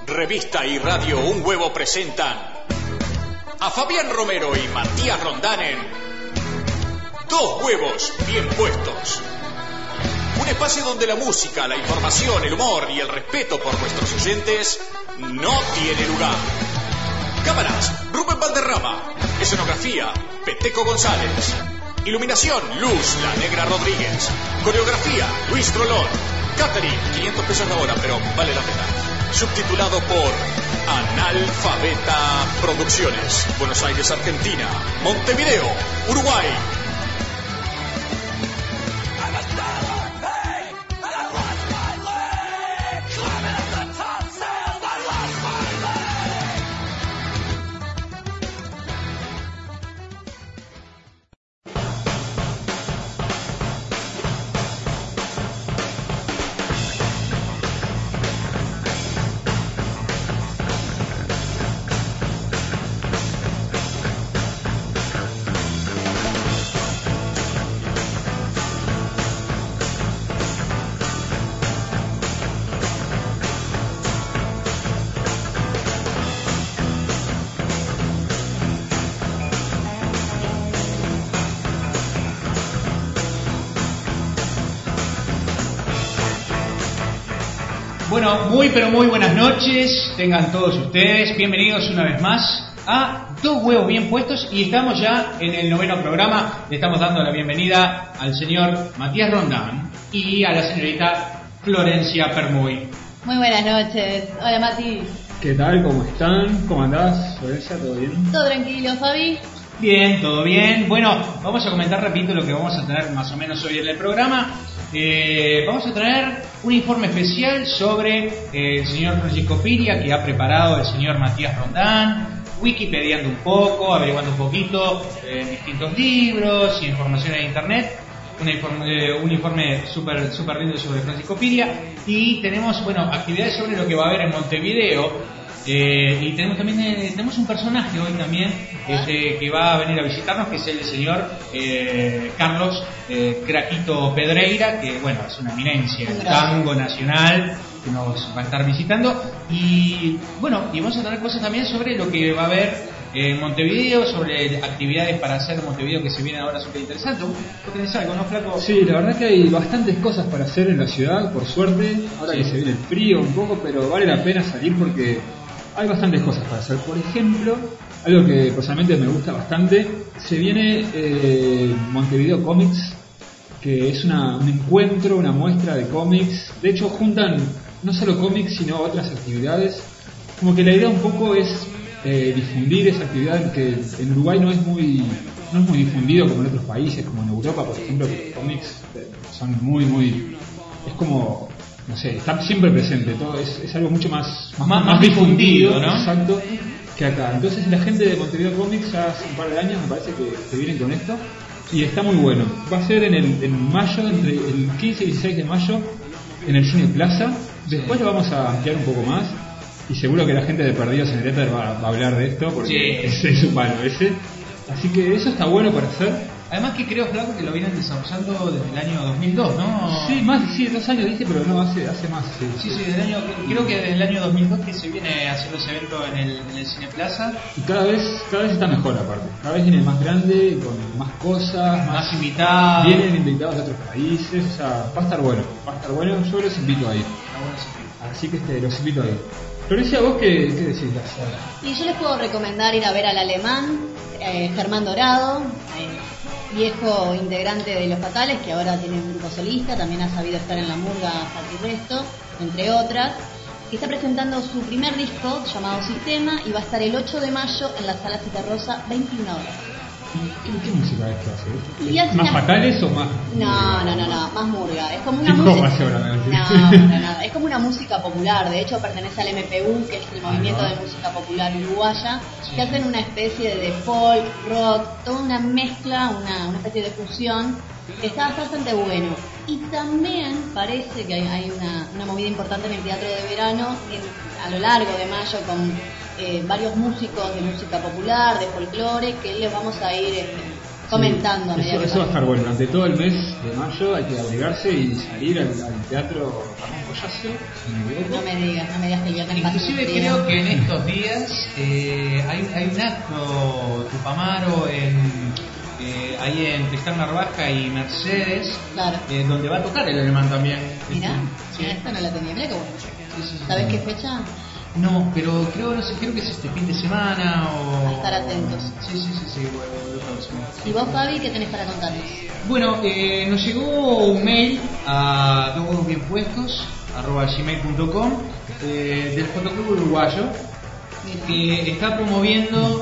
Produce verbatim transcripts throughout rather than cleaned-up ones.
Revista y Radio Un Huevo presentan a Fabián Romero y Matías Rondán en Dos Huevos Bien Puestos. Un espacio donde la música, la información, el humor y el respeto por nuestros oyentes no tiene lugar. Cámaras, Rubén Valderrama. Escenografía, Peteco González. Iluminación, Luz, la Negra Rodríguez. Coreografía, Luis Trolón. Catering, quinientos pesos la hora, pero vale la pena. Subtitulado por Analfabeta Producciones. Buenos Aires, Argentina. Montevideo, Uruguay. Bueno, muy pero muy buenas noches, tengan todos ustedes, bienvenidos una vez más a Dos Huevos Bien Puestos y estamos ya en el noveno programa. Le estamos dando la bienvenida al señor Matías Rondán y a la señorita Florencia Permuy. Muy buenas noches, hola Mati. ¿Qué tal? ¿Cómo están? ¿Cómo andás, Florencia? ¿Todo bien? Todo tranquilo, Fabi. Bien, todo bien. Bueno, vamos a comentar rapidito lo que vamos a tener más o menos hoy en el programa. Eh, vamos a traer un informe especial sobre eh, el señor Francisco Piria que ha preparado el señor Matías Rondán, wikipediando un poco, averiguando un poquito en eh, distintos libros y información en internet. Un informe, eh, un informe súper super lindo sobre Francisco Piria. Y tenemos, bueno, actividades sobre lo que va a haber en Montevideo. Eh, y tenemos también eh, tenemos un personaje hoy también este, que va a venir a visitarnos, que es el señor eh, Carlos eh, Craquito Pedreira, que bueno, es una eminencia del tango nacional, que nos va a estar visitando. Y bueno, y vamos a tener cosas también sobre lo que va a haber en Montevideo, sobre actividades para hacer en Montevideo que se vienen ahora súper interesantes. ¿Vos tenés algo, no, Flaco? Sí, la verdad que hay bastantes cosas para hacer en la ciudad, por suerte, ahora sí, que se viene el frío un poco, pero vale la pena salir porque hay bastantes cosas para hacer. Por ejemplo, algo que personalmente me gusta bastante, se viene eh, Montevideo Comics, que es una, un encuentro, una muestra de cómics. De hecho, juntan no solo cómics, sino otras actividades. Como que la idea un poco es eh, difundir esa actividad que en Uruguay no es muy no es muy difundido como en otros países, como en Europa, por ejemplo, que los cómics son muy, muy... es como... no sé, está siempre presente, todo es, es algo mucho más más, más, más difundido, difundido, ¿no? Exacto, que acá. Entonces la gente de Montevideo Comics ya hace un par de años me parece que, que vienen con esto y está muy bueno. Va a ser en el en mayo, entre el quince y dieciséis de mayo, en el Junior Plaza. Después lo vamos a ampliar un poco más y seguro que la gente de Perdidos en el Éter va, va a hablar de esto porque sí, ese es su palo ese. Así que eso está bueno para hacer. Además que creo, Flaco, que lo vienen desarrollando desde el año dos mil dos, ¿no? Sí, más sí, dos años dije, pero no, hace hace más. Sí, sí, sí desde el año, creo que desde el año dos mil dos que se viene haciendo ese evento en el, en el Cine Plaza. Y cada vez cada vez está mejor aparte. Cada vez viene más grande, con más cosas, más, más invitados. Vienen invitados de otros países, o sea, va a estar bueno. Va a estar bueno, yo los invito a ir. Así que este, los invito a ir. Florencia, ¿vos qué, qué decís? Y yo les puedo recomendar ir a ver al alemán, eh, Germán Dorado, eh, viejo integrante de Los Fatales, que ahora tiene un grupo solista, también ha sabido estar en la murga Fati Resto, entre otras, que está presentando su primer disco llamado Sistema y va a estar el ocho de mayo en la Sala Citarrosa, veintiuna horas. ¿Qué, qué música es que hace? Y hace ¿Más una... Fatales o más? No, no, no, no, más murga. Es como una música... No, no, no, es como una música popular. De hecho, pertenece al M P U, que es el Movimiento de Música Popular Uruguaya, sí, que hacen una especie de folk, rock, toda una mezcla, una, una especie de fusión, que está bastante bueno. Y también parece que hay, hay una, una movida importante en el Teatro de Verano en, a lo largo de mayo con eh, varios músicos de música popular, de folclore, que les vamos a ir eh, comentando. Sí, eso, eso va a estar bueno. Durante todo el mes de mayo hay que abrigarse y salir al, al teatro pollazo, si no me equivoco. No me digas, no me digas que el viernes Inclusive pasa creo que en estos días eh, hay, hay un acto Tupamaro en, eh, ahí en Tristán Narvaja y Mercedes, Claro. eh, donde va a tocar el alemán también. Mirá, Sí. esta no la tenía. Mirá qué bueno. Sí, sí, sí. ¿Sabés qué fecha? No, pero creo, no sé, creo que es este fin de semana o... A estar atentos. Sí, sí, sí, sí, bueno, el próximo. ¿Y vos, Fabi, qué tenés para contarnos? Bueno, eh, nos llegó un mail a dos huevos bien puestos arroba gmail punto com eh, del Fotoclub Uruguayo, Mira. que está promoviendo,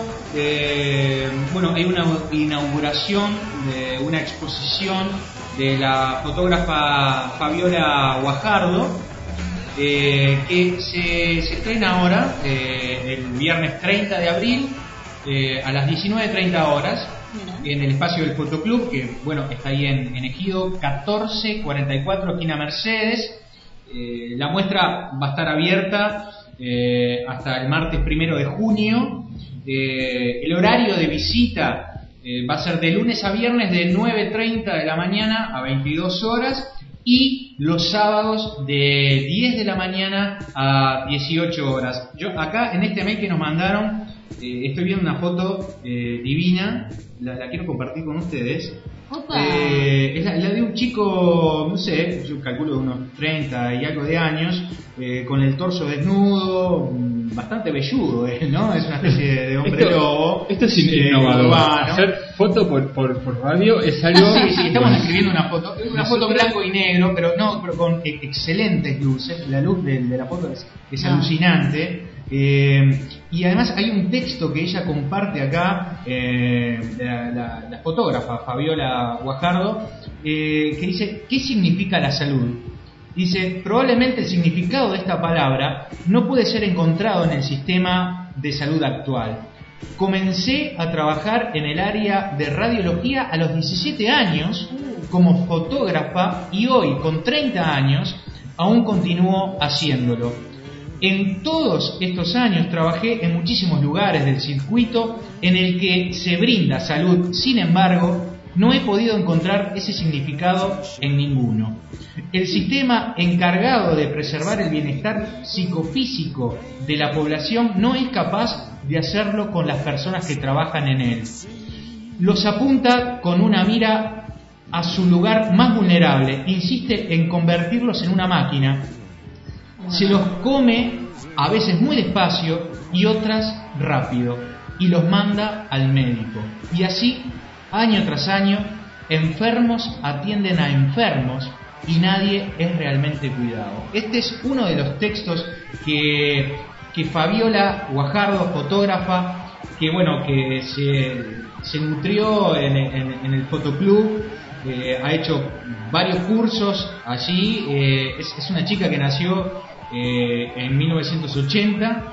eh, bueno, hay una inauguración de una exposición de la fotógrafa Fabiola Guajardo, eh, que se, se estrena ahora, eh, el viernes treinta de abril, eh, a las diecinueve treinta horas, Mira. en el espacio del Fotoclub, que bueno, está ahí en, en Ejido catorce cuarenta y cuatro, esquina Mercedes. Eh, la muestra va a estar abierta eh, hasta el martes primero de junio. Eh, el horario de visita eh, va a ser de lunes a viernes de nueve treinta de la mañana a veintidós horas, y los sábados de diez de la mañana a dieciocho horas. Yo acá en este mail que nos mandaron eh, estoy viendo una foto eh, divina, la, la quiero compartir con ustedes. Opa. Eh, es la, la de un chico, no sé, yo calculo de unos treinta y algo de años, eh, con el torso desnudo, mm, bastante velludo, eh, ¿no? Es una especie de hombre Esto- lobo. Esto es eh, innovador. urbano. Hacer foto por, por, por radio es algo. Sí, sí, estamos Bueno. escribiendo una foto, una foto en blanco y negro, pero no, pero con e- excelentes luces. La luz de, de la foto es, es Ah. alucinante. Eh, y además hay un texto que ella comparte acá, eh, la, la- la fotógrafa Fabiola Guajardo, eh, que dice: ¿qué significa la salud? Dice: probablemente el significado de esta palabra no puede ser encontrado en el sistema de salud actual. Comencé a trabajar en el área de radiología a los diecisiete años como fotógrafa, y hoy, con treinta años, aún continúo haciéndolo. En todos estos años trabajé en muchísimos lugares del circuito en el que se brinda salud. Sin embargo, no he podido encontrar ese significado en ninguno. El sistema encargado de preservar el bienestar psicofísico de la población no es capaz de hacerlo con las personas que trabajan en él. Los apunta con una mira a su lugar más vulnerable, insiste en convertirlos en una máquina. Se los come a veces muy despacio y otras rápido, y los manda al médico. Y así, año tras año, enfermos atienden a enfermos y nadie es realmente cuidado. Este es uno de los textos que, que Fabiola Guajardo, fotógrafa, que bueno, que se, se nutrió en, en, en el Fotoclub, eh, ha hecho varios cursos allí. eh, es, es una chica que nació eh, en mil novecientos ochenta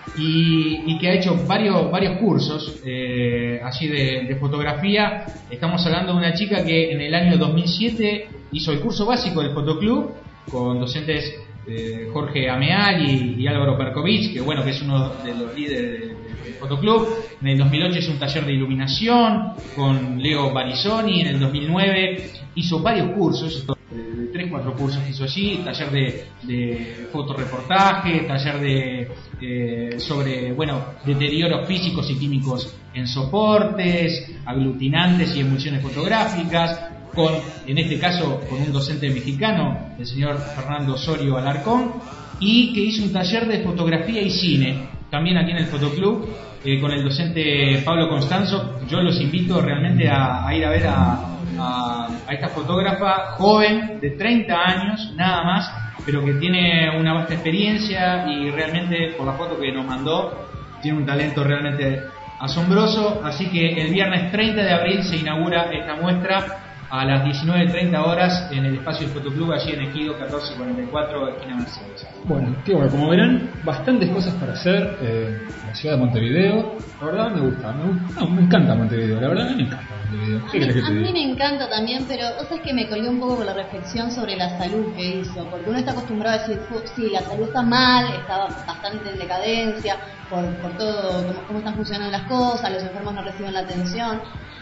y, y que ha hecho varios varios cursos eh, allí de, de fotografía. Estamos hablando de una chica que en el año dos mil siete hizo el curso básico del Fotoclub con docentes eh, Jorge Ameal y, y Álvaro Perkovich, que bueno, que es uno de los líderes del, del Fotoclub. En el dos mil ocho hizo un taller de iluminación con Leo Barizoni. En el dos mil nueve hizo varios cursos, tres, cuatro cursos que hizo allí, taller de, de fotoreportaje, taller de eh, sobre, bueno, deterioros físicos y químicos en soportes, aglutinantes y emulsiones fotográficas, con, en este caso, con un docente mexicano, el señor Fernando Osorio Alarcón, y que hizo un taller de fotografía y cine, también aquí en el Fotoclub, eh, con el docente Pablo Constanzo. Yo los invito realmente a, a ir a ver a, a, a esta fotógrafa joven de treinta años, nada más, pero que tiene una vasta experiencia y realmente, por la foto que nos mandó, tiene un talento realmente asombroso. Así que el viernes treinta de abril se inaugura esta muestra a las diecinueve treinta horas en el espacio del Fotoclub, allí en Ejido catorce cuarenta y cuatro, esquina Mercedes. Bueno, qué bueno, como verán, bastantes cosas para hacer eh, en la ciudad de Montevideo. La verdad me gusta, me gusta, no, me encanta Montevideo, la verdad a mí me encanta Montevideo. ¿Qué querés que A te mí diga? me encanta también, pero vos sabés que me colgué un poco con la reflexión sobre la salud que hizo, porque uno está acostumbrado a decir, "Fu- sí, la salud está mal, está bastante en decadencia por, por todo, cómo, cómo están funcionando las cosas, los enfermos no reciben la atención",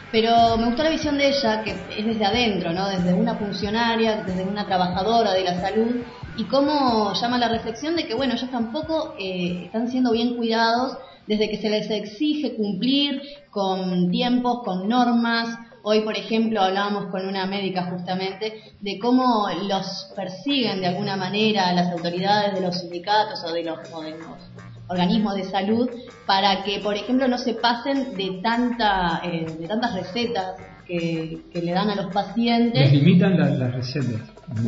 Pero me gustó la visión de ella, que es desde adentro, ¿no? Desde una funcionaria, desde una trabajadora de la salud, y cómo llama la reflexión de que, bueno, ellos tampoco eh, están siendo bien cuidados desde que se les exige cumplir con tiempos, con normas. Hoy, por ejemplo, hablábamos con una médica justamente de cómo los persiguen de alguna manera las autoridades de los sindicatos o de los, o de los organismos de salud para que, por ejemplo, no se pasen de tanta eh, de tantas recetas que, que le dan a los pacientes. Les limitan la, las recetas.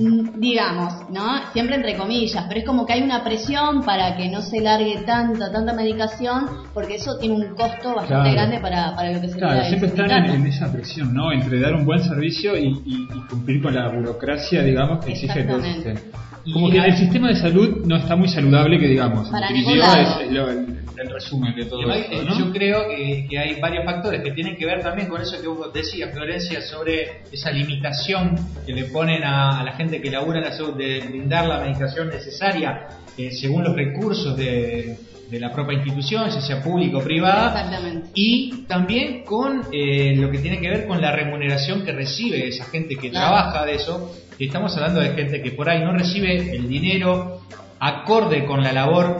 Digamos, ¿no? Siempre entre comillas, pero es como que hay una presión para que no se largue tanta, tanta medicación, porque eso tiene un costo bastante claro. grande para, para lo que se Claro, le da. siempre están en, en esa presión, ¿no? Entre dar un buen servicio y, y, y cumplir con la burocracia, digamos, que exige todo el sistema. Como y que hay... el sistema de salud no está muy saludable, que digamos. Para en ningún definitiva lado. es, es lo, el, el resumen de todo hay, esto, ¿no? Yo creo que, que hay varios factores que tienen que ver también con eso que vos decías, Florencia, sobre esa limitación que le ponen a, a la gente que labura en la salud de brindar la medicación necesaria eh, según los recursos de, de la propia institución, ya sea pública o privada. Exactamente. Y también con eh, lo que tiene que ver con la remuneración que recibe esa gente que claro. trabaja de eso. Estamos hablando de gente que por ahí no recibe el dinero acorde con la labor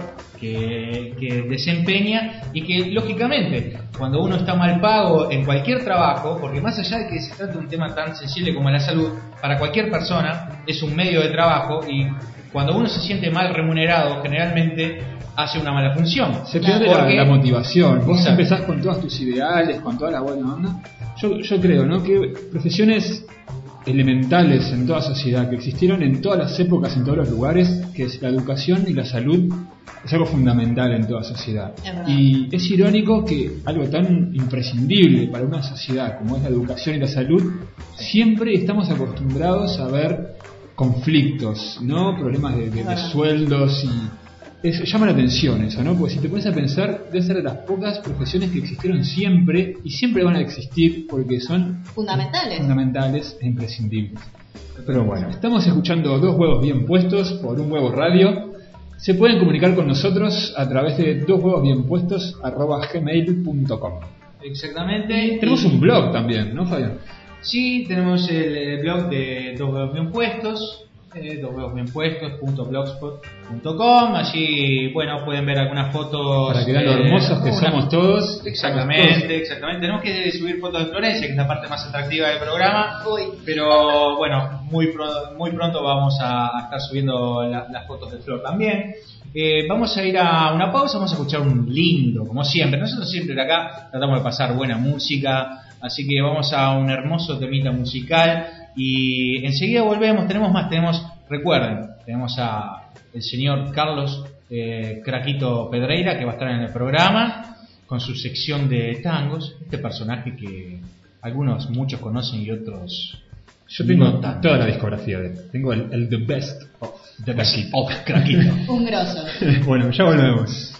que, que desempeña, y que lógicamente cuando uno está mal pago en cualquier trabajo, porque más allá de que se trate de un tema tan sensible como la salud, para cualquier persona es un medio de trabajo, y cuando uno se siente mal remunerado generalmente hace una mala función. Se pierde porque... la, la motivación. Vos Exacto. empezás con todos tus ideales, con toda la buena onda. Yo, yo creo, ¿no?, que profesiones elementales en toda sociedad, que existieron en todas las épocas, en todos los lugares, que es la educación y la salud, es algo fundamental en toda sociedad. Es y es irónico que algo tan imprescindible para una sociedad como es la educación y la salud, siempre estamos acostumbrados a ver conflictos, ¿no? Problemas de, de, de sueldos, y eso llama la atención, eso, ¿no? Porque si te pones a pensar, debe ser de las pocas profesiones que existieron siempre y siempre van a existir porque son fundamentales, fundamentales e imprescindibles. Pero bueno, estamos escuchando Dos Huevos Bien Puestos por Un Huevo Radio. Se pueden comunicar con nosotros a través de dos huevos bien puestos arroba gmail punto com. Exactamente. Tenemos un blog también, ¿no, Fabián? Sí, tenemos el, el blog de Dos Huevos Bien Puestos, eh, dos huevos bien puestos punto blogspot punto com. Allí, bueno, pueden ver algunas fotos para que vean lo hermosos que una, somos todos. Exactamente, todos. exactamente. Tenemos que subir fotos de Florencia, que es la parte más atractiva del programa. Uy. Pero bueno, muy pronto, muy pronto vamos a estar subiendo la, las fotos de Flor también. Eh, vamos a ir a una pausa, vamos a escuchar un lindo, como siempre. Nosotros siempre de acá tratamos de pasar buena música, así que vamos a un hermoso temita musical y enseguida volvemos. Tenemos más, tenemos, recuerden, tenemos a el señor Carlos eh, Craquito Pedreira, que va a estar en el programa con su sección de tangos, este personaje que algunos, muchos conocen y otros yo tengo no tanto. Toda la discografía de él. Tengo el, el The Best of The Best of Craquito. Un grosso. Bueno, ya volvemos.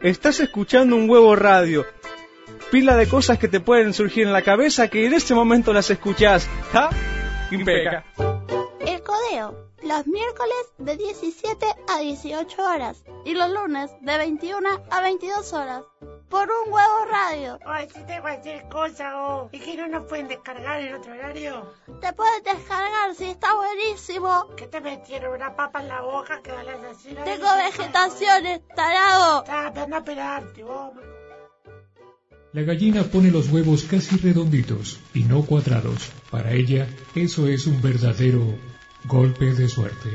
estás escuchando un huevo radio. Pila de cosas que te pueden surgir en la cabeza que en ese momento las escuchás. ¿Ah? Impeca. El Codeo, los miércoles de diecisiete a dieciocho horas y los lunes de veintiuna a veintidós horas. Por un huevo radio. Ay, si te cualquier cosa, oh. ¿Y que no nos pueden descargar en otro horario? Te puedes descargar, si está buenísimo. ¿Qué te metieron una papa en la boca que hablas así? No Tengo vegetaciones, tarado. Ah, pero anda a pelarte, vos. La gallina pone los huevos casi redonditos y no cuadrados. Para ella, eso es un verdadero golpe de suerte.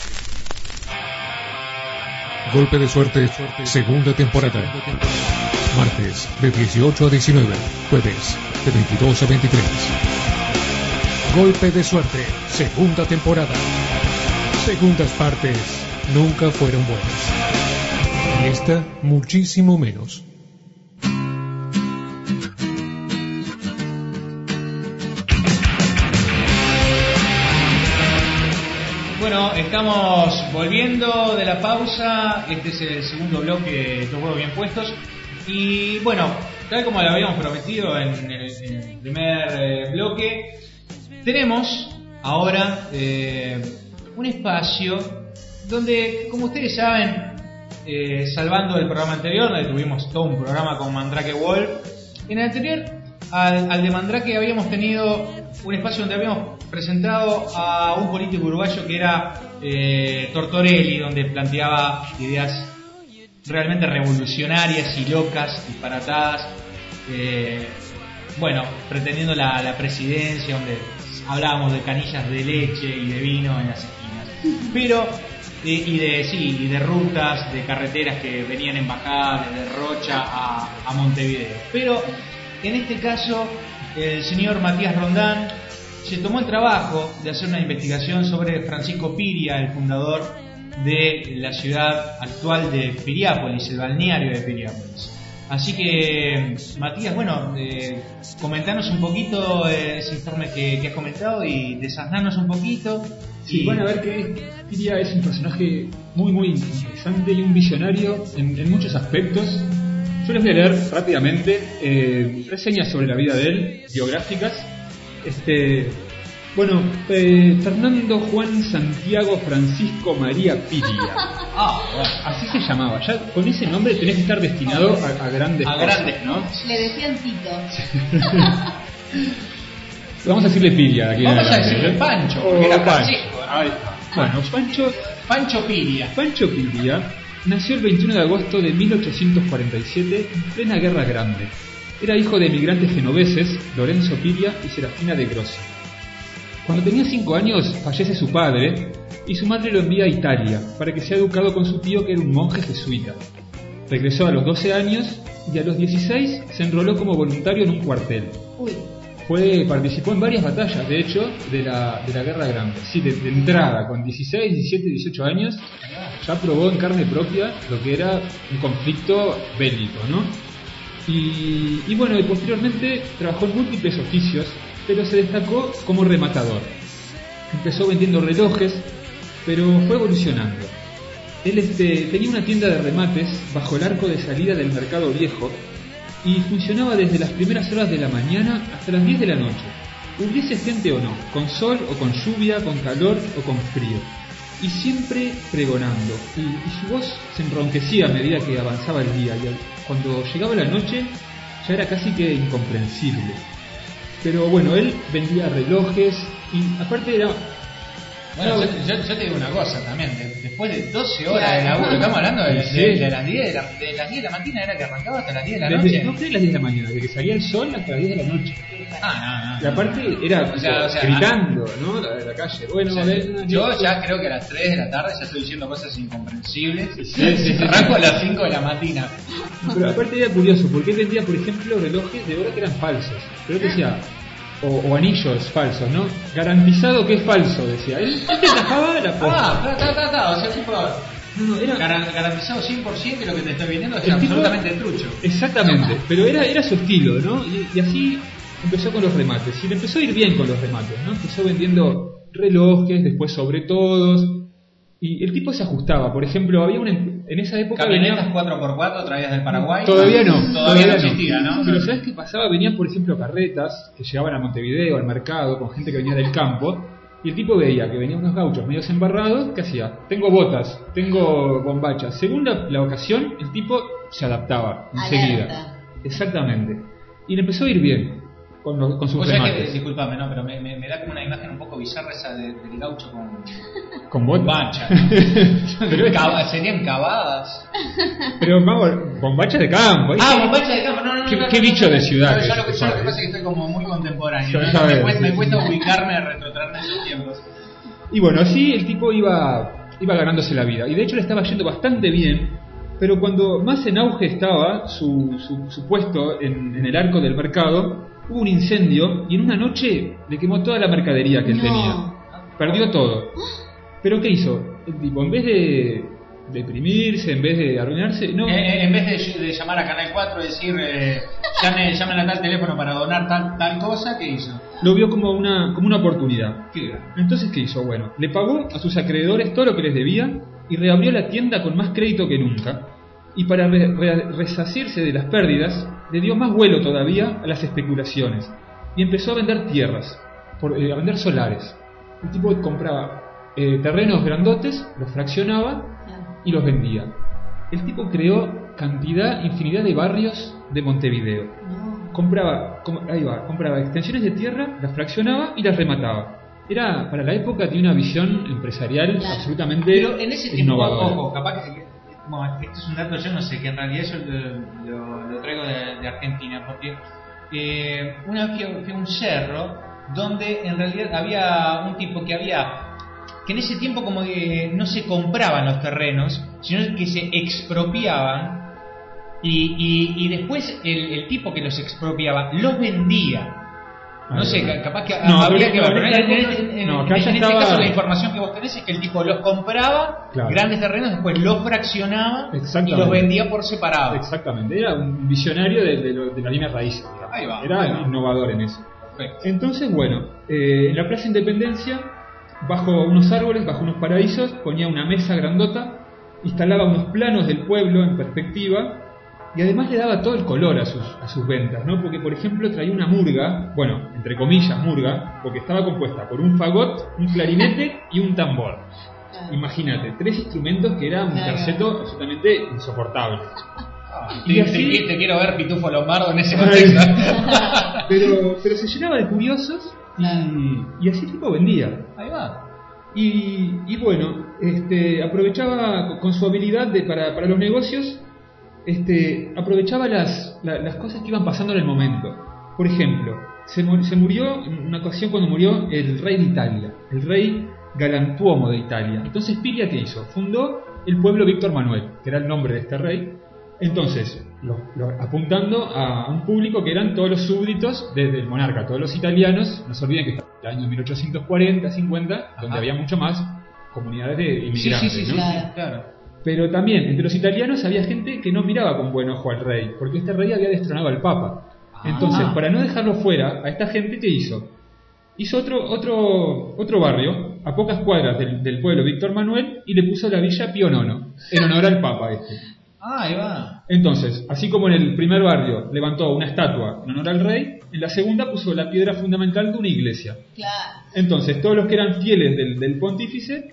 Golpe de suerte, segunda temporada. Martes de dieciocho a diecinueve, jueves de veintidós a veintitrés. Golpe de suerte, segunda temporada. Segundas partes nunca fueron buenas. Y esta muchísimo menos. Bueno, estamos volviendo de la pausa. Este es el segundo bloque de Dos Huevos Bien Puestos. Y bueno, tal como lo habíamos prometido en el, en el primer eh, bloque, tenemos ahora eh, un espacio donde, como ustedes saben, eh, salvando el programa anterior, donde tuvimos todo un programa con Mandrake Wolf, en el anterior al, al de Mandrake habíamos tenido un espacio donde habíamos presentado a un político uruguayo que era eh, Tortorelli, donde planteaba ideas realmente revolucionarias y locas, disparatadas, eh, bueno, pretendiendo la, la presidencia, donde hablábamos de canillas de leche y de vino en las esquinas, pero eh, y de sí y de rutas, de carreteras que venían en bajada desde Rocha a, a Montevideo. Pero en este caso el señor Matías Rondán se tomó el trabajo de hacer una investigación sobre Francisco Piria, el fundador de la ciudad actual de Piriápolis, el balneario de Piriápolis. Así que, Matías, bueno, eh, comentanos un poquito eh, ese informe que, que has comentado y desasnarnos un poquito. Sí, y... van a ver que Piria es un personaje muy, muy interesante y un visionario en, en muchos aspectos. Yo les voy a leer rápidamente eh, reseñas sobre la vida de él, biográficas. Este... Bueno, eh, Fernando Juan Santiago Francisco María Piria. Ah, bueno. Así se llamaba. Ya con ese nombre tenés que estar destinado a, a grandes a cosas, grandes, ¿no? Le decían Tito. Vamos a decirle Piria. Aquí Vamos en a decirle Pancho, porque oh, era Pancho. Francisco. Ahí está. Bueno, Pancho, Pancho Piria. Pancho Piria nació el veintiuno de agosto de mil ochocientos cuarenta y siete en plena Guerra Grande. Era hijo de emigrantes genoveses, Lorenzo Piria y Serafina de Grossi. Cuando tenía cinco años fallece su padre y su madre lo envía a Italia para que sea educado con su tío, que era un monje jesuita. Regresó a los doce años y a los dieciséis se enroló como voluntario en un cuartel. Uy. Fue, participó en varias batallas, de hecho, de la, de la Guerra Grande. Sí, de, de entrada, con dieciséis, diecisiete, dieciocho años, ya probó en carne propia lo que era un conflicto bélico, ¿no? Y, y bueno, y posteriormente trabajó en múltiples oficios, pero se destacó como rematador. Empezó vendiendo relojes, pero fue evolucionando. Él este, tenía una tienda de remates bajo el arco de salida del Mercado Viejo y funcionaba desde las primeras horas de la mañana hasta las diez de la noche, hubiese gente o no, con sol o con lluvia, con calor o con frío, y siempre pregonando, y, y su voz se enronquecía a medida que avanzaba el día, y al, cuando llegaba la noche ya era casi que incomprensible. Pero bueno, él vendía relojes y aparte era... Bueno, yo, yo, yo te digo una cosa también, de, después de doce horas de laburo, estamos hablando de, Sí. de, de las diez de, la, de las diez de la mañana, era que arrancaba hasta las diez de la Desde, noche. no fue a las diez de la mañana, desde que salía el sol hasta las diez de la noche. Ah, no, Y no. aparte era O sea, o sea, gritando, ¿no? La de la calle. Bueno, O sea, a ver, yo ya creo que a las tres de la tarde ya estoy diciendo cosas incomprensibles. Sí, sí, sí. Arranco a las cinco de la mañana. Pero aparte era curioso, porque él vendía, por ejemplo, relojes de oro que eran falsos. Pero él decía, o, o anillos falsos, ¿no? Garantizado que es falso, decía. Él, él te trabajaba la posta. Ah, ta, ta, ta, ta, o sea, tipo, No, no, era... garan- garantizado cien por ciento que lo que te estoy vendiendo es El tipo- absolutamente trucho. Exactamente, pero era, era su estilo, ¿no? Y, y así empezó con los remates. Y le empezó a ir bien con los remates, ¿no? Empezó vendiendo relojes, después sobre todos. Y el tipo se ajustaba. Por ejemplo, había una, en esa época camionetas venía... cuatro por cuatro traídas del Paraguay. Todavía no, Todavía, todavía no no. existía, ¿no? Pero ¿sabes qué pasaba? Venían, por ejemplo, carretas que llegaban a Montevideo, al mercado, con gente que venía del campo, y el tipo veía que venían unos gauchos medios embarrados. ¿Qué hacía? Tengo botas, tengo bombachas. Según la, la ocasión, el tipo se adaptaba enseguida. Alerta. Exactamente. Y le empezó a ir bien con, los, con sus O sea que, remates. disculpame, no, pero me, me, me da como una imagen un poco bizarra esa de, del gaucho con Con botas. bombacha. Pero Cava- serían cavadas. Pero vamos, bombacha de campo. ¿eh? Ah, bombacha de campo, no, no, no. ¿Qué, no, qué no, bicho no, de no, ciudad? no, que yo es, lo que, yo lo que ¿sabes? pasa es que estoy como muy contemporáneo. Ya ¿no? sabes, me, cuesta, sí, me cuesta sí. ubicarme, retrotraerme en esos tiempos. Y bueno, así el tipo iba, iba ganándose la vida. Y de hecho le estaba yendo bastante bien. Pero cuando más en auge estaba su, su, su puesto en, en el arco del mercado, hubo un incendio y en una noche le quemó toda la mercadería que él No. tenía. Perdió todo. ¿Pero qué hizo? El tipo, en vez de deprimirse, en vez de arruinarse, no. Eh, eh, en vez de, de llamar a Canal cuatro y decir, eh, llame, llamen a tal teléfono para donar tal, tal cosa, ¿qué hizo? Lo vio como una, como una oportunidad. ¿Qué era? Entonces, ¿qué hizo? Bueno, le pagó a sus acreedores todo lo que les debía y reabrió la tienda con más crédito que nunca. Y para re- re- resacirse de las pérdidas, le dio más vuelo todavía a las especulaciones. Y empezó a vender tierras, por, eh, a vender solares. El tipo compraba eh, terrenos grandotes, los fraccionaba y los vendía. El tipo creó cantidad, infinidad de barrios de Montevideo. No. Compraba, com- ahí va, compraba extensiones de tierra, las fraccionaba y las remataba. Era, para la época, tenía una visión empresarial Claro. absolutamente Pero en ese tiempo, innovadora. ojo, capaz que, bueno, esto es un dato, yo no sé, que en realidad yo lo, lo- lo traigo de, de Argentina, porque eh, una vez fui, fui a un cerro donde en realidad había un tipo que había, que en ese tiempo como que no se compraban los terrenos, sino que se expropiaban, y, y, y después el, el tipo que los expropiaba los vendía. No sé, ca- capaz que No, habría pero- que ver, pero pero en, en esta en- época- en- en- no, acá en ya este estaba- caso la información que vos tenés es que el tipo los compraba, Claro. grandes terrenos, después los fraccionaba y Exactamente. los vendía por separado. Exactamente, era un visionario de, de, lo- de la línea raíz, digamos. Ahí va, Era ahí va. innovador en eso. Perfecto. Entonces, bueno, eh, en la Plaza Independencia, bajo unos árboles, bajo unos paraísos, ponía una mesa grandota, instalaba unos planos del pueblo en perspectiva y además le daba todo el color a sus, a sus ventas, ¿no? Porque, por ejemplo, traía una murga, bueno, entre comillas murga, porque estaba compuesta por un fagot, un clarinete y un tambor. Claro. Imagínate, tres instrumentos que era un Claro. terceto absolutamente insoportable. Ah, Y te, así- te- te quiero ver Pitufo Lombardo en ese contexto. Pero, pero se llenaba de curiosos Claro. y, y así tipo vendía. Ahí va. Y, y bueno, este, aprovechaba con su habilidad de, para, para los negocios, este, aprovechaba las, la- las cosas que iban pasando en el momento. Por ejemplo, se, mu- se murió en una ocasión cuando murió el rey de Italia, el rey Galantuomo de Italia. Entonces Pilia, ¿qué hizo? Fundó el pueblo Víctor Manuel, que era el nombre de este rey. Entonces, lo- lo- apuntando a un público que eran todos los súbditos de- del monarca, todos los italianos. No se olviden que está el año mil ochocientos cuarenta, cincuenta, donde Ajá. había mucho más comunidades de Sí, inmigrantes, sí, sí, sí, ¿no? Claro. claro. Pero también entre los italianos había gente que no miraba con buen ojo al rey, porque este rey había destronado al papa. Entonces, Ah. para no dejarlo fuera, a esta gente, ¿qué hizo? Hizo otro, otro, otro barrio, a pocas cuadras del, del pueblo Víctor Manuel, y le puso la villa Pío nono, en honor al papa este. Ah, ahí va. Entonces, así como en el primer barrio levantó una estatua en honor al rey, en la segunda puso la piedra fundamental de una iglesia. Claro. Entonces, todos los que eran fieles del, del pontífice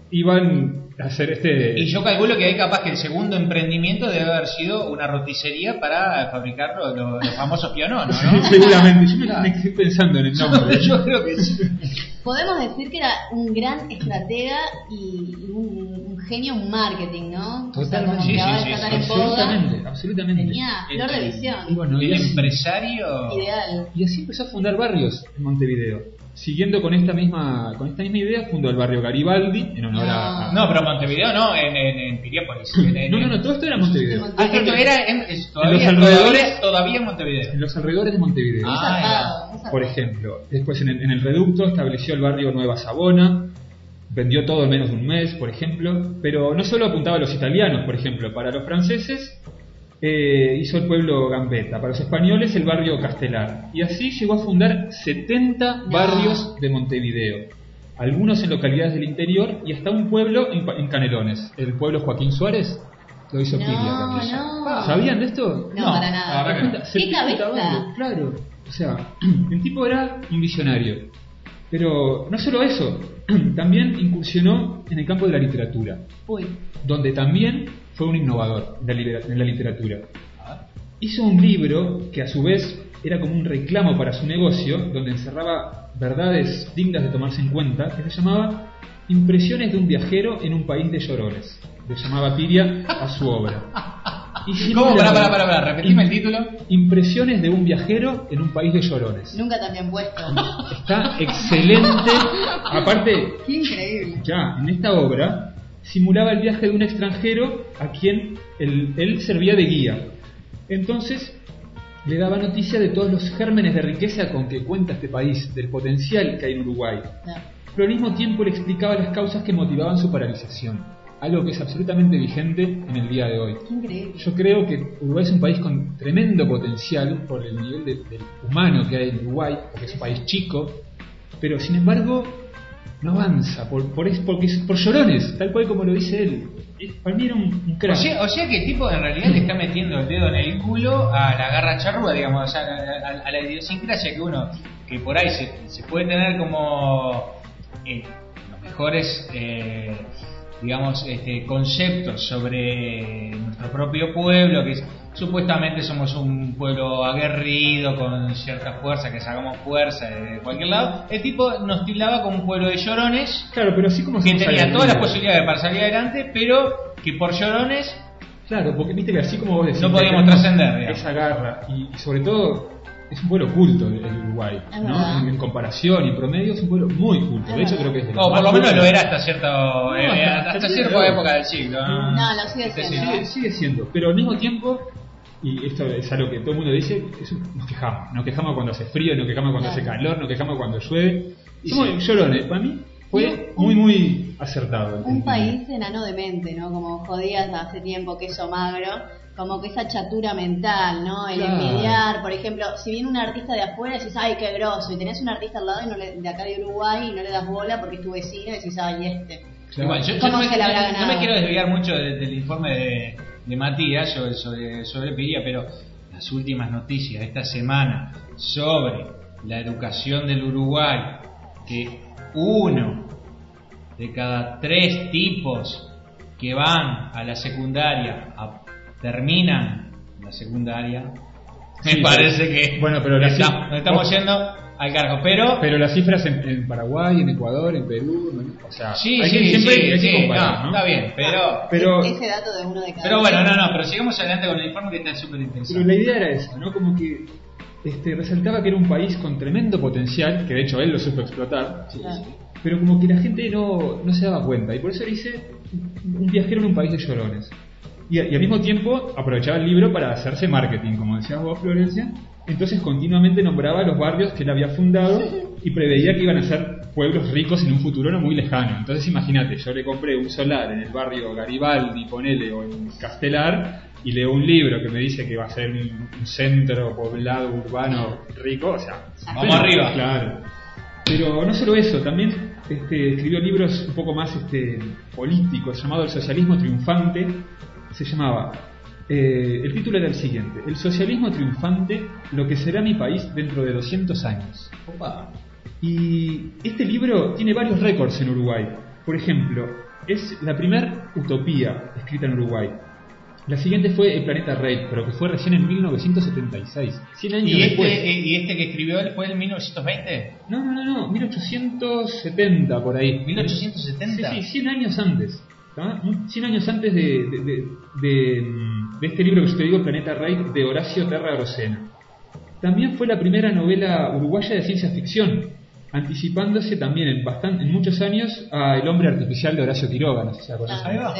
iban a hacer este... Y yo calculo que hay capaz que el segundo emprendimiento debe haber sido una roticería para fabricar los, los- los famosos piononos, ¿no? Seguramente, yo me, Claro. me quedé pensando en el nombre. Yo creo que sí. Podemos decir que era un gran estratega y un, un genio en marketing, ¿no? O sea, como Totalmente. que Sí, ahora sí, está sí, tan en boga. Absolutamente, absolutamente. Tenía flor de El- Y visión. bueno, y El así, empresario. Ideal. y así empezó a fundar barrios en Montevideo. Siguiendo con esta misma con esta misma idea, fundó el barrio Garibaldi en honor a... a- No, pero Montevideo no, en, en, en Piriápolis. En- en- no, no, no, todo esto era Montevideo. En Ah, esto era en, es- todavía, En los alrededores- todavía, todavía en Montevideo. En los alrededores de Montevideo. Ah, Zarpado, muy zarpado. Por ejemplo, después en el, en el reducto estableció el barrio Nueva Sabona, vendió todo en menos de un mes, por ejemplo, pero no solo apuntaba a los italianos, por ejemplo, para los franceses eh, hizo el pueblo Gambetta, para los españoles el barrio Castelar, y así llegó a fundar setenta No. barrios de Montevideo, algunos en localidades del interior y hasta un pueblo en, Pa- en Canelones, el pueblo Joaquín Suárez, lo hizo No, Piria también. no. ¿Sabían de esto? No, para nada. la verdad que no. ¿Qué cabeza? Claro, o sea, el tipo era un visionario. Pero no solo eso, también incursionó en el campo de la literatura, Uy. donde también fue un innovador en la, libera- en la literatura. Hizo un libro que a su vez era como un reclamo para su negocio, donde encerraba verdades dignas de tomarse en cuenta, que se llamaba Impresiones de un viajero en un país de llorones. Le llamaba Piria a su obra. Y ¿Cómo? simula- Pará, pará, pará, pará, repetime el título. Impresiones de un viajero en un país de llorones. Nunca tan bien puesto. Está excelente. Aparte, Qué increíble. ya en esta obra simulaba el viaje de un extranjero a quien él, él servía de guía. Entonces le daba noticia de todos los gérmenes de riqueza con que cuenta este país, del potencial que hay en Uruguay. No. Pero al mismo tiempo le explicaba las causas que motivaban su paralización, algo que es absolutamente vigente en el día de hoy. Qué increíble. Yo creo que Uruguay es un país con tremendo potencial por el nivel de, de humano que hay en Uruguay, porque es un país chico, pero sin embargo no avanza, por, por, es, porque es por llorones, tal cual como lo dice él. Es, para mí era un, un O crack. sea, o sea que el tipo en realidad le está metiendo el dedo en el culo a la garra charrúa, digamos, o sea, a, a- a la idiosincrasia que uno, que por ahí se, se puede tener como eh, los mejores, eh, digamos, este, conceptos sobre nuestro propio pueblo, que es, supuestamente somos un pueblo aguerrido, con cierta fuerza, que sacamos fuerza de cualquier lado. El tipo nos tildaba como un pueblo de llorones, Claro, pero así como que somos tenía todas las aguerridos. posibilidades para salir adelante, pero que por llorones Claro, porque viste que así como vos decís, no podíamos tenemos trascender, digamos. esa garra, y, y sobre todo es un pueblo culto el, el Uruguay, Es ¿no? verdad. En, en comparación y promedio es un pueblo muy culto. De Es hecho, verdad. creo que es de los O por más lo menos cultos. lo era hasta cierto eh, hasta- hasta, hasta cierta cierto. época del siglo. ¿no? No, lo sigue Este, siendo. Sigue, sigue siendo, pero al mismo tiempo, y esto es algo que todo el mundo dice, es un- nos quejamos. Nos quejamos cuando hace frío, nos quejamos cuando Claro. hace calor, nos quejamos cuando llueve. Y Somos sí. llorones. Para mí fue Un- muy, muy acertado. Un país enano de mente, ¿no? Como jodías hace tiempo, queso magro, como que esa chatura mental, ¿no? El Claro. envidiar, por ejemplo, si viene un artista de afuera decís, ay, qué groso, y tenés un artista al lado y no le- de acá de Uruguay y no le das bola porque es tu vecino y decís, ay, este. Claro. Igual, yo, yo ¿Cómo no, me, se le habrá no- no ganado? me quiero desviar mucho de- del informe de, de Matías sobre, sobre, sobre Piria, pero las últimas noticias de esta semana sobre la educación del Uruguay, que uno de cada tres tipos que van a la secundaria a- terminan la secundaria, me Sí, parece pero- que bueno, pero la está- cif- nos estamos ojo. yendo al cargo, pero Pero las cifras en, en Paraguay, en Ecuador, en Perú, ¿no? O sea, sí, hay sí, que, siempre sí, hay que sí, comparar, no, ¿no? está bien, pero Pero, Ese dato de uno de cada pero bueno, uno. no, no, pero sigamos adelante con el informe que está súper pero interesante. la idea era esa, ¿no? Como que este, resaltaba que era un país con tremendo potencial, que de hecho él lo supo explotar, Claro. pero como que la gente no, no se daba cuenta, y por eso le hice un viajero en un país de llorones. Y, y al mismo tiempo aprovechaba el libro para hacerse marketing, como decías vos, Florencia. Entonces continuamente nombraba los barrios que él había fundado y preveía que iban a ser pueblos ricos en un futuro no muy lejano. Entonces imagínate, yo le compré un solar en el barrio Garibaldi, ponele, o en Castelar, y leo un libro que me dice que va a ser un, un centro poblado urbano rico, o sea, Vamos arriba. Claro. Pero no solo eso, también este, escribió libros un poco más este, políticos, llamado El socialismo triunfante. Se llamaba, eh, el título era el siguiente: El socialismo triunfante, lo que será mi país dentro de doscientos años. Opa. Y este libro tiene varios récords en Uruguay. Por ejemplo, es la primera utopía escrita en Uruguay. La siguiente fue El planeta Rey, pero que fue recién en mil novecientos setenta y seis, cien años ¿Y después. este, ¿Y este que escribió él fue en mil novecientos veinte? No, no, no, no, mil ochocientos setenta por ahí. ¿mil ochocientos setenta? Sí, sí, cien años antes. ¿tá? cien años antes de, de, de, de, de este libro que yo te digo, Planeta Rey, de Horacio Terra Grosena. También fue la primera novela uruguaya de ciencia ficción, anticipándose también en, bastante, en muchos años a El hombre artificial de Horacio Quiroga, no sé si la conocen. Ahí va. Sí.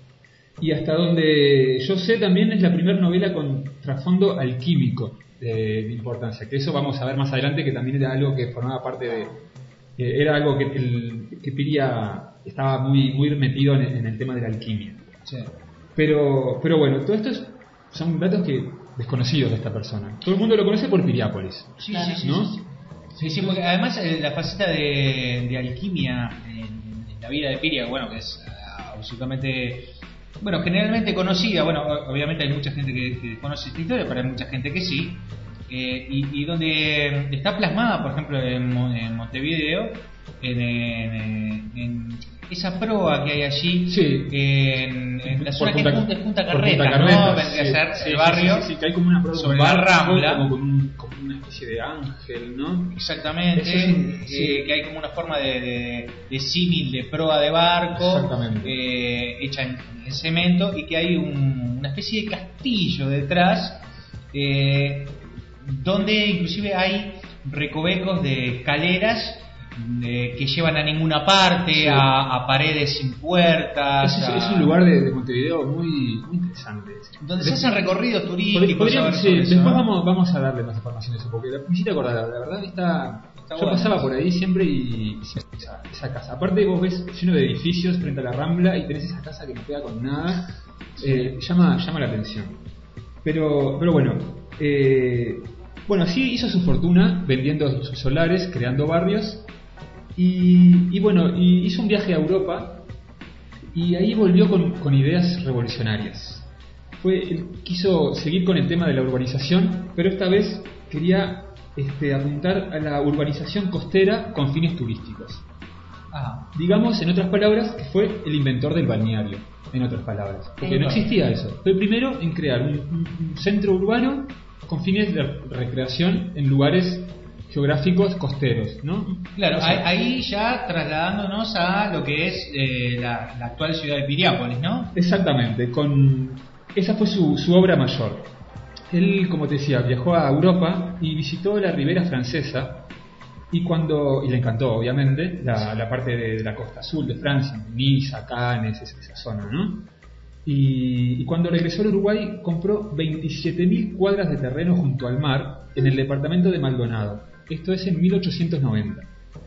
Y hasta donde yo sé también es la primera novela con trasfondo alquímico de, de importancia, que eso vamos a ver más adelante, que también era algo que formaba parte de... eh, era algo que, el, que Piria estaba muy, muy metido en, en el tema de la alquimia. Sí. Pero, pero bueno, todo esto es- son datos que desconocidos de esta persona. Todo el mundo lo conoce por Piriápolis, Sí, Claro. sí, sí, ¿no? sí, sí, sí, porque además eh, la faceta de, de alquimia en, en la vida de Piria, bueno, que es eh, absolutamente bueno, generalmente conocida, bueno, obviamente hay mucha gente que, que conoce esta historia, pero hay mucha gente que sí, eh, y, y donde está plasmada, por ejemplo, en, en Montevideo, en, en, en esa proa que hay allí, sí. en, en la zona Punta, que es Punta, Punta Carreta, Carreta, Carreta, ¿no? Vendría sí, a ser sí, el barrio, sí, sí, sí, que hay como una proa sobre la Rambla, como, con un, como una especie de ángel, ¿no? Exactamente, es un, sí. eh, que hay como una forma de, de, de símil de proa de barco, eh, hecha en, en cemento, y que hay un, una especie de castillo detrás, eh, donde inclusive hay recovecos de escaleras eh, que llevan a ninguna parte, sí. a, a paredes sin puertas. Es, a... es un lugar de, de Montevideo muy, muy interesante. Donde se hacen recorridos turísticos. Podría, sí, eso, después ¿no? vamos, vamos a darle más información de eso, porque la visita acordada, la verdad está... está yo bueno. Pasaba por ahí siempre y esa, esa casa. Aparte vos ves lleno de edificios frente a la Rambla y tenés esa casa que no queda con nada. Eh, llama, llama la atención. Pero, pero bueno, eh, bueno, así hizo su fortuna vendiendo sus solares, creando barrios. Y, y bueno, y hizo un viaje a Europa y ahí volvió con, con ideas revolucionarias. Fue, él quiso seguir con el tema de la urbanización, pero esta vez quería este, apuntar a la urbanización costera con fines turísticos. Ah. Digamos, en otras palabras, que fue el inventor del balneario, en otras palabras. Porque no existía eso. Fue el primero en crear un, un, un centro urbano con fines de recreación en lugares geográficos costeros, ¿no? Claro, o sea, ahí ya trasladándonos a lo que es eh, la, la actual ciudad de Piriápolis, ¿no? Exactamente, con esa fue su, su obra mayor. Él, como te decía, viajó a Europa y visitó la Ribera Francesa y cuando y le encantó, obviamente, la, la parte de, de la costa azul de Francia, Niza, Cannes, esa, esa zona, ¿no? Y, y cuando regresó al Uruguay compró veintisiete mil cuadras de terreno junto al mar en el departamento de Maldonado. Esto es en mil ochocientos noventa.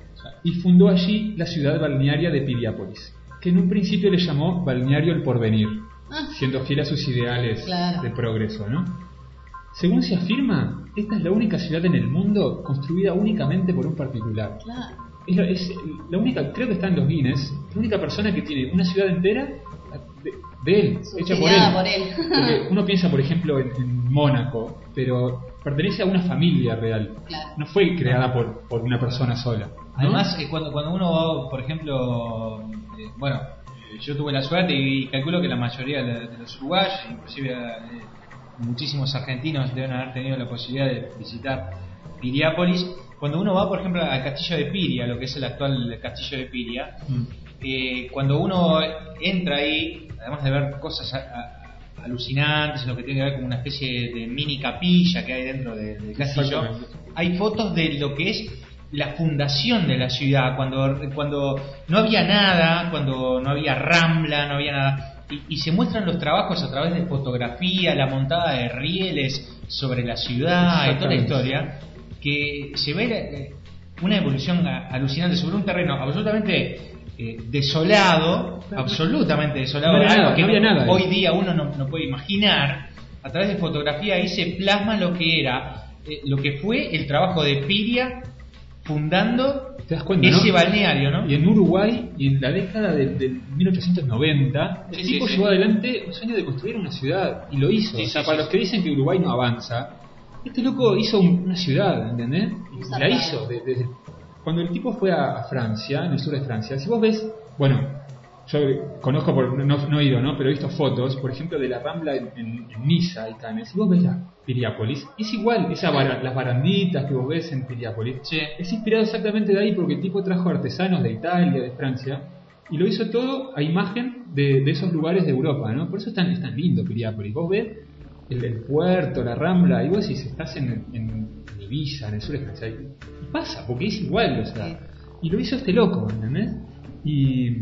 Y fundó allí la ciudad balnearia de Piriápolis, que en un principio le llamó Balneario El Porvenir, ah. siendo fiel a sus ideales claro. de progreso, ¿no? Según se afirma, esta es la única ciudad en el mundo construida únicamente por un particular. Claro. Es, la, es la única, creo que está en los Guinness, la única persona que tiene una ciudad entera de, de él, hecha por él. por él. Porque uno piensa, por ejemplo, en, en Mónaco, pero pertenece a una familia real. Claro. No fue creada por, por una persona sola, ¿no? Además, eh, cuando, cuando uno, por ejemplo, eh, bueno, yo tuve la suerte y calculo que la mayoría de, de los uruguayos, inclusive eh, muchísimos argentinos deben haber tenido la posibilidad de visitar Piriápolis. Cuando uno va, por ejemplo, al castillo de Piria, lo que es el actual castillo de Piria, mm. eh, cuando uno entra ahí, además de ver cosas a, a, alucinantes, lo que tiene que ver con una especie de mini capilla que hay dentro de, del castillo, hay fotos de lo que es la fundación de la ciudad, cuando, cuando no había nada, cuando no había Rambla, no había nada, y, y se muestran los trabajos a través de fotografía, la montada de rieles sobre la ciudad y toda la historia, que se ve una evolución alucinante sobre un terreno absolutamente eh, desolado, absolutamente desolado, no algo nada, que no no, hoy día uno no, no puede imaginar. A través de fotografía ahí se plasma lo que era, eh, lo que fue el trabajo de Piria fundando ¿te das cuenta, ese no? balneario, ¿no? Y en Uruguay, y en la década del de mil ochocientos noventa, el sí, tipo sí, llevó sí. adelante un sueño de construir una ciudad, y lo hizo. Sí, o sea, sí, para sí. los que dicen que Uruguay no avanza, este loco hizo un, una ciudad, ¿entendés? Y la hizo. De, de, cuando el tipo fue a, a Francia, en el sur de Francia, si vos ves, bueno, yo conozco, por, no, no he ido, ¿no? Pero he visto fotos, por ejemplo, de la Rambla en, en, en Niza y Cannes. Si vos ves la Piriápolis, es igual, esa bar, las baranditas que vos ves en Piriápolis, sí. es inspirado exactamente de ahí, porque el tipo trajo artesanos de Italia, de Francia, y lo hizo todo a imagen de, de esos lugares de Europa, ¿no? Por eso es tan, es tan lindo Piriápolis. Vos ves el, el puerto, la Rambla, y vos decís, estás en, en Ibiza, en el sur de Francia, y pasa, porque es igual, o sea, y lo hizo este loco, ¿entendés? Y...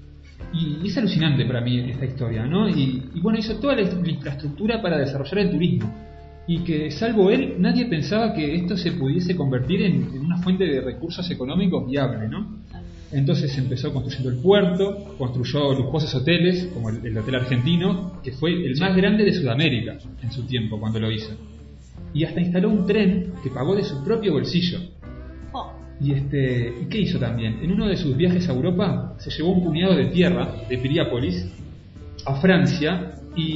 Y es alucinante para mí esta historia, ¿no? Y, y bueno, hizo toda la, la infraestructura para desarrollar el turismo. Y que, salvo él, nadie pensaba que esto se pudiese convertir en, en una fuente de recursos económicos viable, ¿no? Entonces empezó construyendo el puerto, construyó lujosos hoteles, como el, el Hotel Argentino, que fue el más grande de Sudamérica en su tiempo, cuando lo hizo. Y hasta instaló un tren que pagó de su propio bolsillo. Y este, ¿y qué hizo también? En uno de sus viajes a Europa se llevó un puñado de tierra de Piriápolis a Francia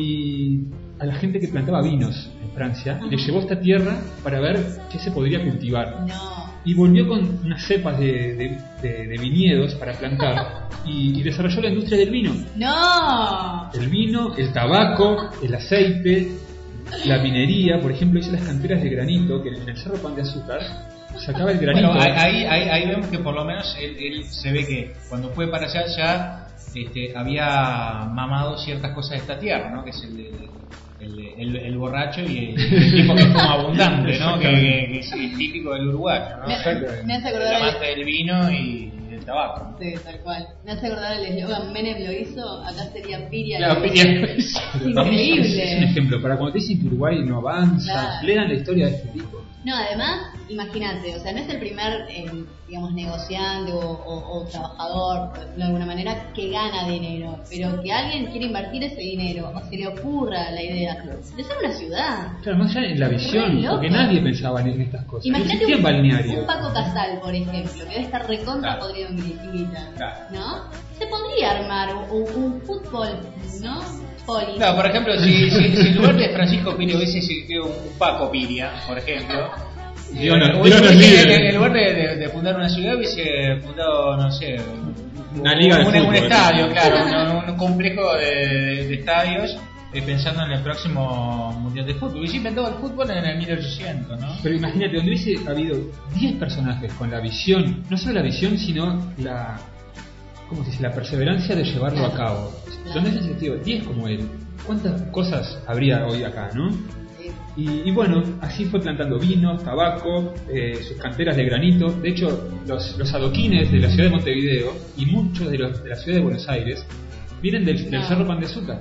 y a la gente que plantaba vinos en Francia, le llevó a esta tierra para ver qué se podría cultivar. No. Y volvió con unas cepas de, de, de, de viñedos para plantar y, y desarrolló la industria del vino. No. El vino, el tabaco, el aceite, la minería. Por ejemplo, hizo las canteras de granito, que en el Cerro Pan de Azúcar sacaba el granito. Bueno, ahí, ahí, ahí vemos que por lo menos él, él se ve que cuando fue para allá ya este, había mamado ciertas cosas de esta tierra, ¿no? Que es el, el, el, el borracho y el, el tipo que es como abundante, ¿no? Que, que, que es el típico del uruguayo, ¿no? Me, me hace acordar el amante del vino y del tabaco. Sí, tal cual. Me hace acordar el eslogan Menem lo hizo, acá sería Piria. Claro, Piria lo hizo. Increíble. Es un ejemplo, para cuando te dicen que Uruguay no avanza, Claro. lean la historia de este tipo. No, además, imagínate, o sea, no es el primer, eh, digamos, negociante o, o, o trabajador, por decirlo de alguna manera, que gana dinero, pero que alguien quiere invertir ese dinero o se le ocurra la idea de ser una ciudad. Claro, más allá en la visión, Re loco. porque nadie pensaba en estas cosas. No Imagínate existía un, en balneario. un Paco Casal, por ejemplo, que debe estar recontra Claro. podrido en guita, Claro. ¿no? Se podría armar un, un, un fútbol, ¿no? Poli. Claro, por ejemplo, si, si, si en lugar de Francisco Piria hubiese existido un Paco Piria, por ejemplo, Dios nos- eh, Dios nos hubiese- libre. en lugar de, de, de fundar una ciudad hubiese fundado, no sé, Una liga de un, fútbol. un estadio, claro, un, un complejo de, de, de estadios, eh, pensando en el próximo Mundial de Fútbol. Hubiese inventado el fútbol en el mil ochocientos, ¿no? Pero imagínate, donde hubiese habido diez personajes con la visión, no solo la visión, sino la, ¿cómo se dice? La perseverancia de llevarlo a cabo. Donde hubiese existido diez como él, ¿cuántas cosas habría hoy acá, no? Sí. Y, y bueno, así fue plantando vinos, tabaco, eh, sus canteras de granito. De hecho, los, los adoquines de la ciudad de Montevideo y muchos de los de la ciudad de Buenos Aires vienen del, del No. Cerro Pan de Azúcar.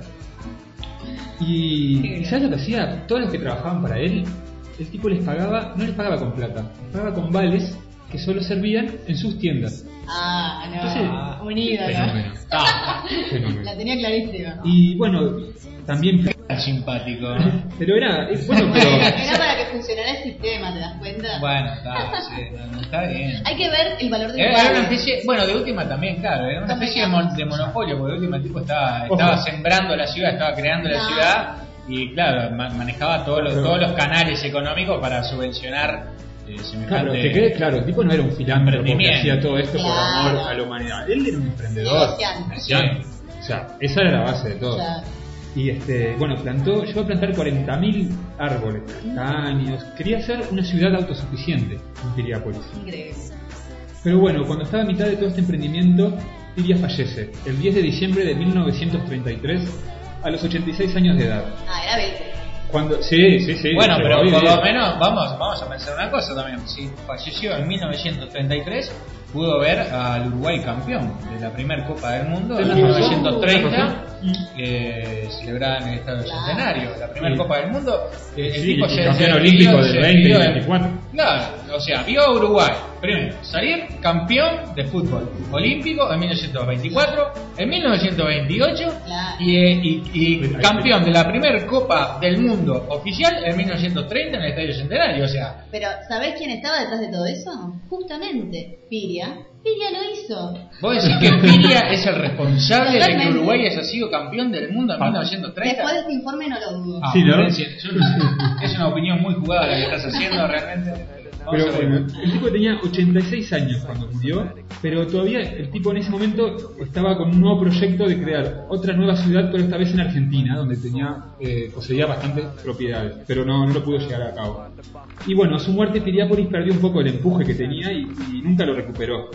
Y, y ¿sabes lo que hacía? Todos los que trabajaban para él, el tipo les pagaba, no les pagaba con plata, les pagaba con vales que solo servían en sus tiendas. Ah, no, Entonces, un ídolo. Fenómeno. Ah, Fenómeno. La tenía clarísima. Y bueno, también... tan simpático, ¿no? Pero era... eh, Bueno, pero... Era para que funcionara el sistema, ¿te das cuenta? Bueno, está, sí, no, está bien. Hay que ver el valor del Era, era una vale. especie, bueno, de última también, claro, era una especie de, mon- de monopolio, porque de última el tipo estaba, Ojo. estaba sembrando la ciudad, estaba creando la No. ciudad y claro, ma- manejaba todos los, todos los canales económicos para subvencionar eh, Claro, semejante... que quede claro, el tipo no era un filántropo que Emprendimiento. hacía todo esto por Claro. amor a la humanidad. Él era un emprendedor. Negociante. Negociante. O sea, esa era la base de todo. Claro. Y este, bueno, plantó, llegó a plantar cuarenta mil árboles, castaños. Quería hacer una ciudad autosuficiente en Piriápolis. Increíble. Pero bueno, cuando estaba a mitad de todo este emprendimiento, Piria fallece el diez de diciembre de mil novecientos treinta y tres a los ochenta y seis años de edad. Ah, era veinte. Cuando, sí, sí, sí. Bueno, llegó pero a por vivir. lo menos vamos, vamos a pensar una cosa también. Si falleció en mil novecientos treinta y tres, pudo ver al Uruguay campeón de la primera Copa del Mundo en Tenés mil razón, novecientos treinta, tenés eh, celebrada en el Estadio Claro. Centenario, la primera Sí. Copa del Mundo. Eh, el Sí, tipo y se campeón se olímpico despidió- del se veinte y despidió de- veinticuatro. Claro, o sea, vio a Uruguay primero salir campeón de fútbol olímpico en mil novecientos veinticuatro, en mil novecientos veintiocho Claro. y, eh, y, y campeón de la primera Copa del Mundo oficial en mil novecientos treinta en el Estadio Centenario. O sea, Pero, ¿sabés quién estaba detrás de todo eso? Justamente, Piria. Piria lo hizo. vos decís que Piria es el responsable de que Totalmente. Uruguay haya sido campeón del mundo en mil novecientos treinta. Después de este informe no lo dudo. Ah, Sí, ¿no? Florencia, yo no sé. Es una opinión muy jugada la que estás haciendo realmente. Vamos Pero a ver. bueno, el tipo tenía ochenta y seis años cuando murió, pero todavía el tipo en ese momento estaba con un nuevo proyecto de crear otra nueva ciudad, pero esta vez en Argentina, donde tenía eh, poseía bastantes propiedades, pero no, no lo pudo llegar a cabo. Y bueno, a su muerte Piriápolis perdió un poco el empuje que tenía y, y nunca lo recuperó.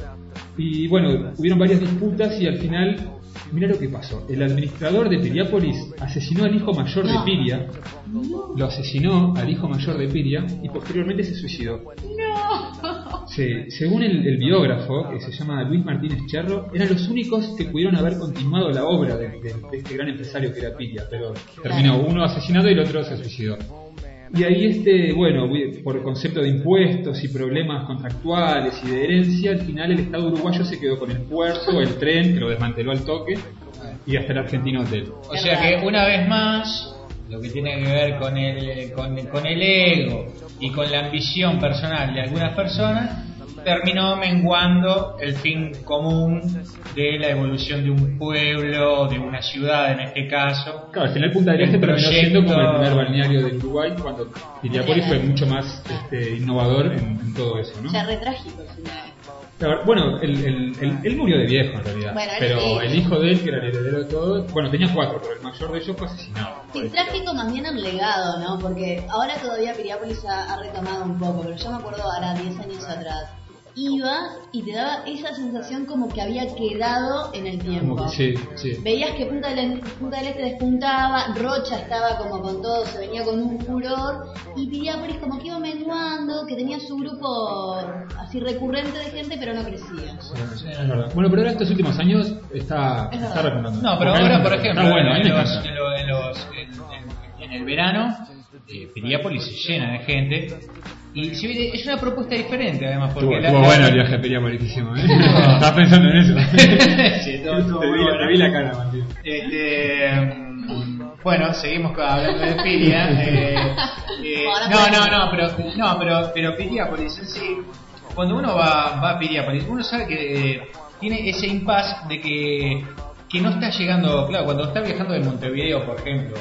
Y bueno, hubieron varias disputas y al final, mira lo que pasó. El administrador de Piriápolis asesinó al hijo mayor de No. Piria, lo asesinó al hijo mayor de Piria y posteriormente se suicidó. Sí, según el, el biógrafo, que se llama Luis Martínez Cherro, eran los únicos que pudieron haber continuado la obra de, de- de este gran empresario que era Piria, pero terminó uno asesinado y el otro se suicidó. Y ahí, este, bueno, por concepto de impuestos y problemas contractuales y de herencia, al final el Estado uruguayo se quedó con el puerto, el tren, que lo desmanteló al toque, y hasta el Argentino Hotel. O sea que una vez más, lo que tiene que ver con el, con, con el ego y con la ambición personal de algunas personas, terminó menguando el fin común de la evolución de un pueblo, de una ciudad en este caso. Claro, al final Punta del Este El terminó proyecto- siendo como el primer balneario del Uruguay, cuando Piriápolis fue mucho más este, innovador en, en todo eso, ¿no? O sea, re trágico el final. Claro, bueno, él, él, él, él murió de viejo en realidad, Bueno, él pero sí. el hijo de él, que era el heredero de todo, bueno, tenía cuatro, pero el mayor de ellos fue asesinado. Sí, trágico más bien el legado, ¿no? Porque ahora todavía Piriápolis ha, ha retomado un poco, pero yo me acuerdo ahora diez años atrás. Ibas y te daba esa sensación como que había quedado en el tiempo. Como que sí, sí. Veías que Punta del, Punta del Este despuntaba, Rocha estaba como con todo, se venía con un furor, y Piriápolis como que iba menguando, que tenía su grupo así recurrente de gente, pero no crecía. Sí, es verdad. Bueno, pero ahora estos últimos años está, Es está verdad. retomando. No, pero Porque ahora, él- por ejemplo, está bueno, a mí en, me los, encanta. en, lo- en los- en- en- en el verano, eh, Piriápolis se llena de gente. Y si bien es una propuesta diferente, además, porque Estuvo, la- estuvo la- bueno el viaje a Piriápolis que hicimos, ¿eh? Estaba pensando en eso. Sí, estuvo- estuvo te, vi, bueno. te vi la cara, Martín. Este, mm, bueno, seguimos con- hablando de Piria. eh, eh, Ahora no, podemos- no, no, pero no, pero, pero Piriápolis en sí, cuando uno va, va a Piriápolis, uno sabe que eh, tiene ese impasse de que, que no está llegando, claro, cuando está viajando de Montevideo, por ejemplo,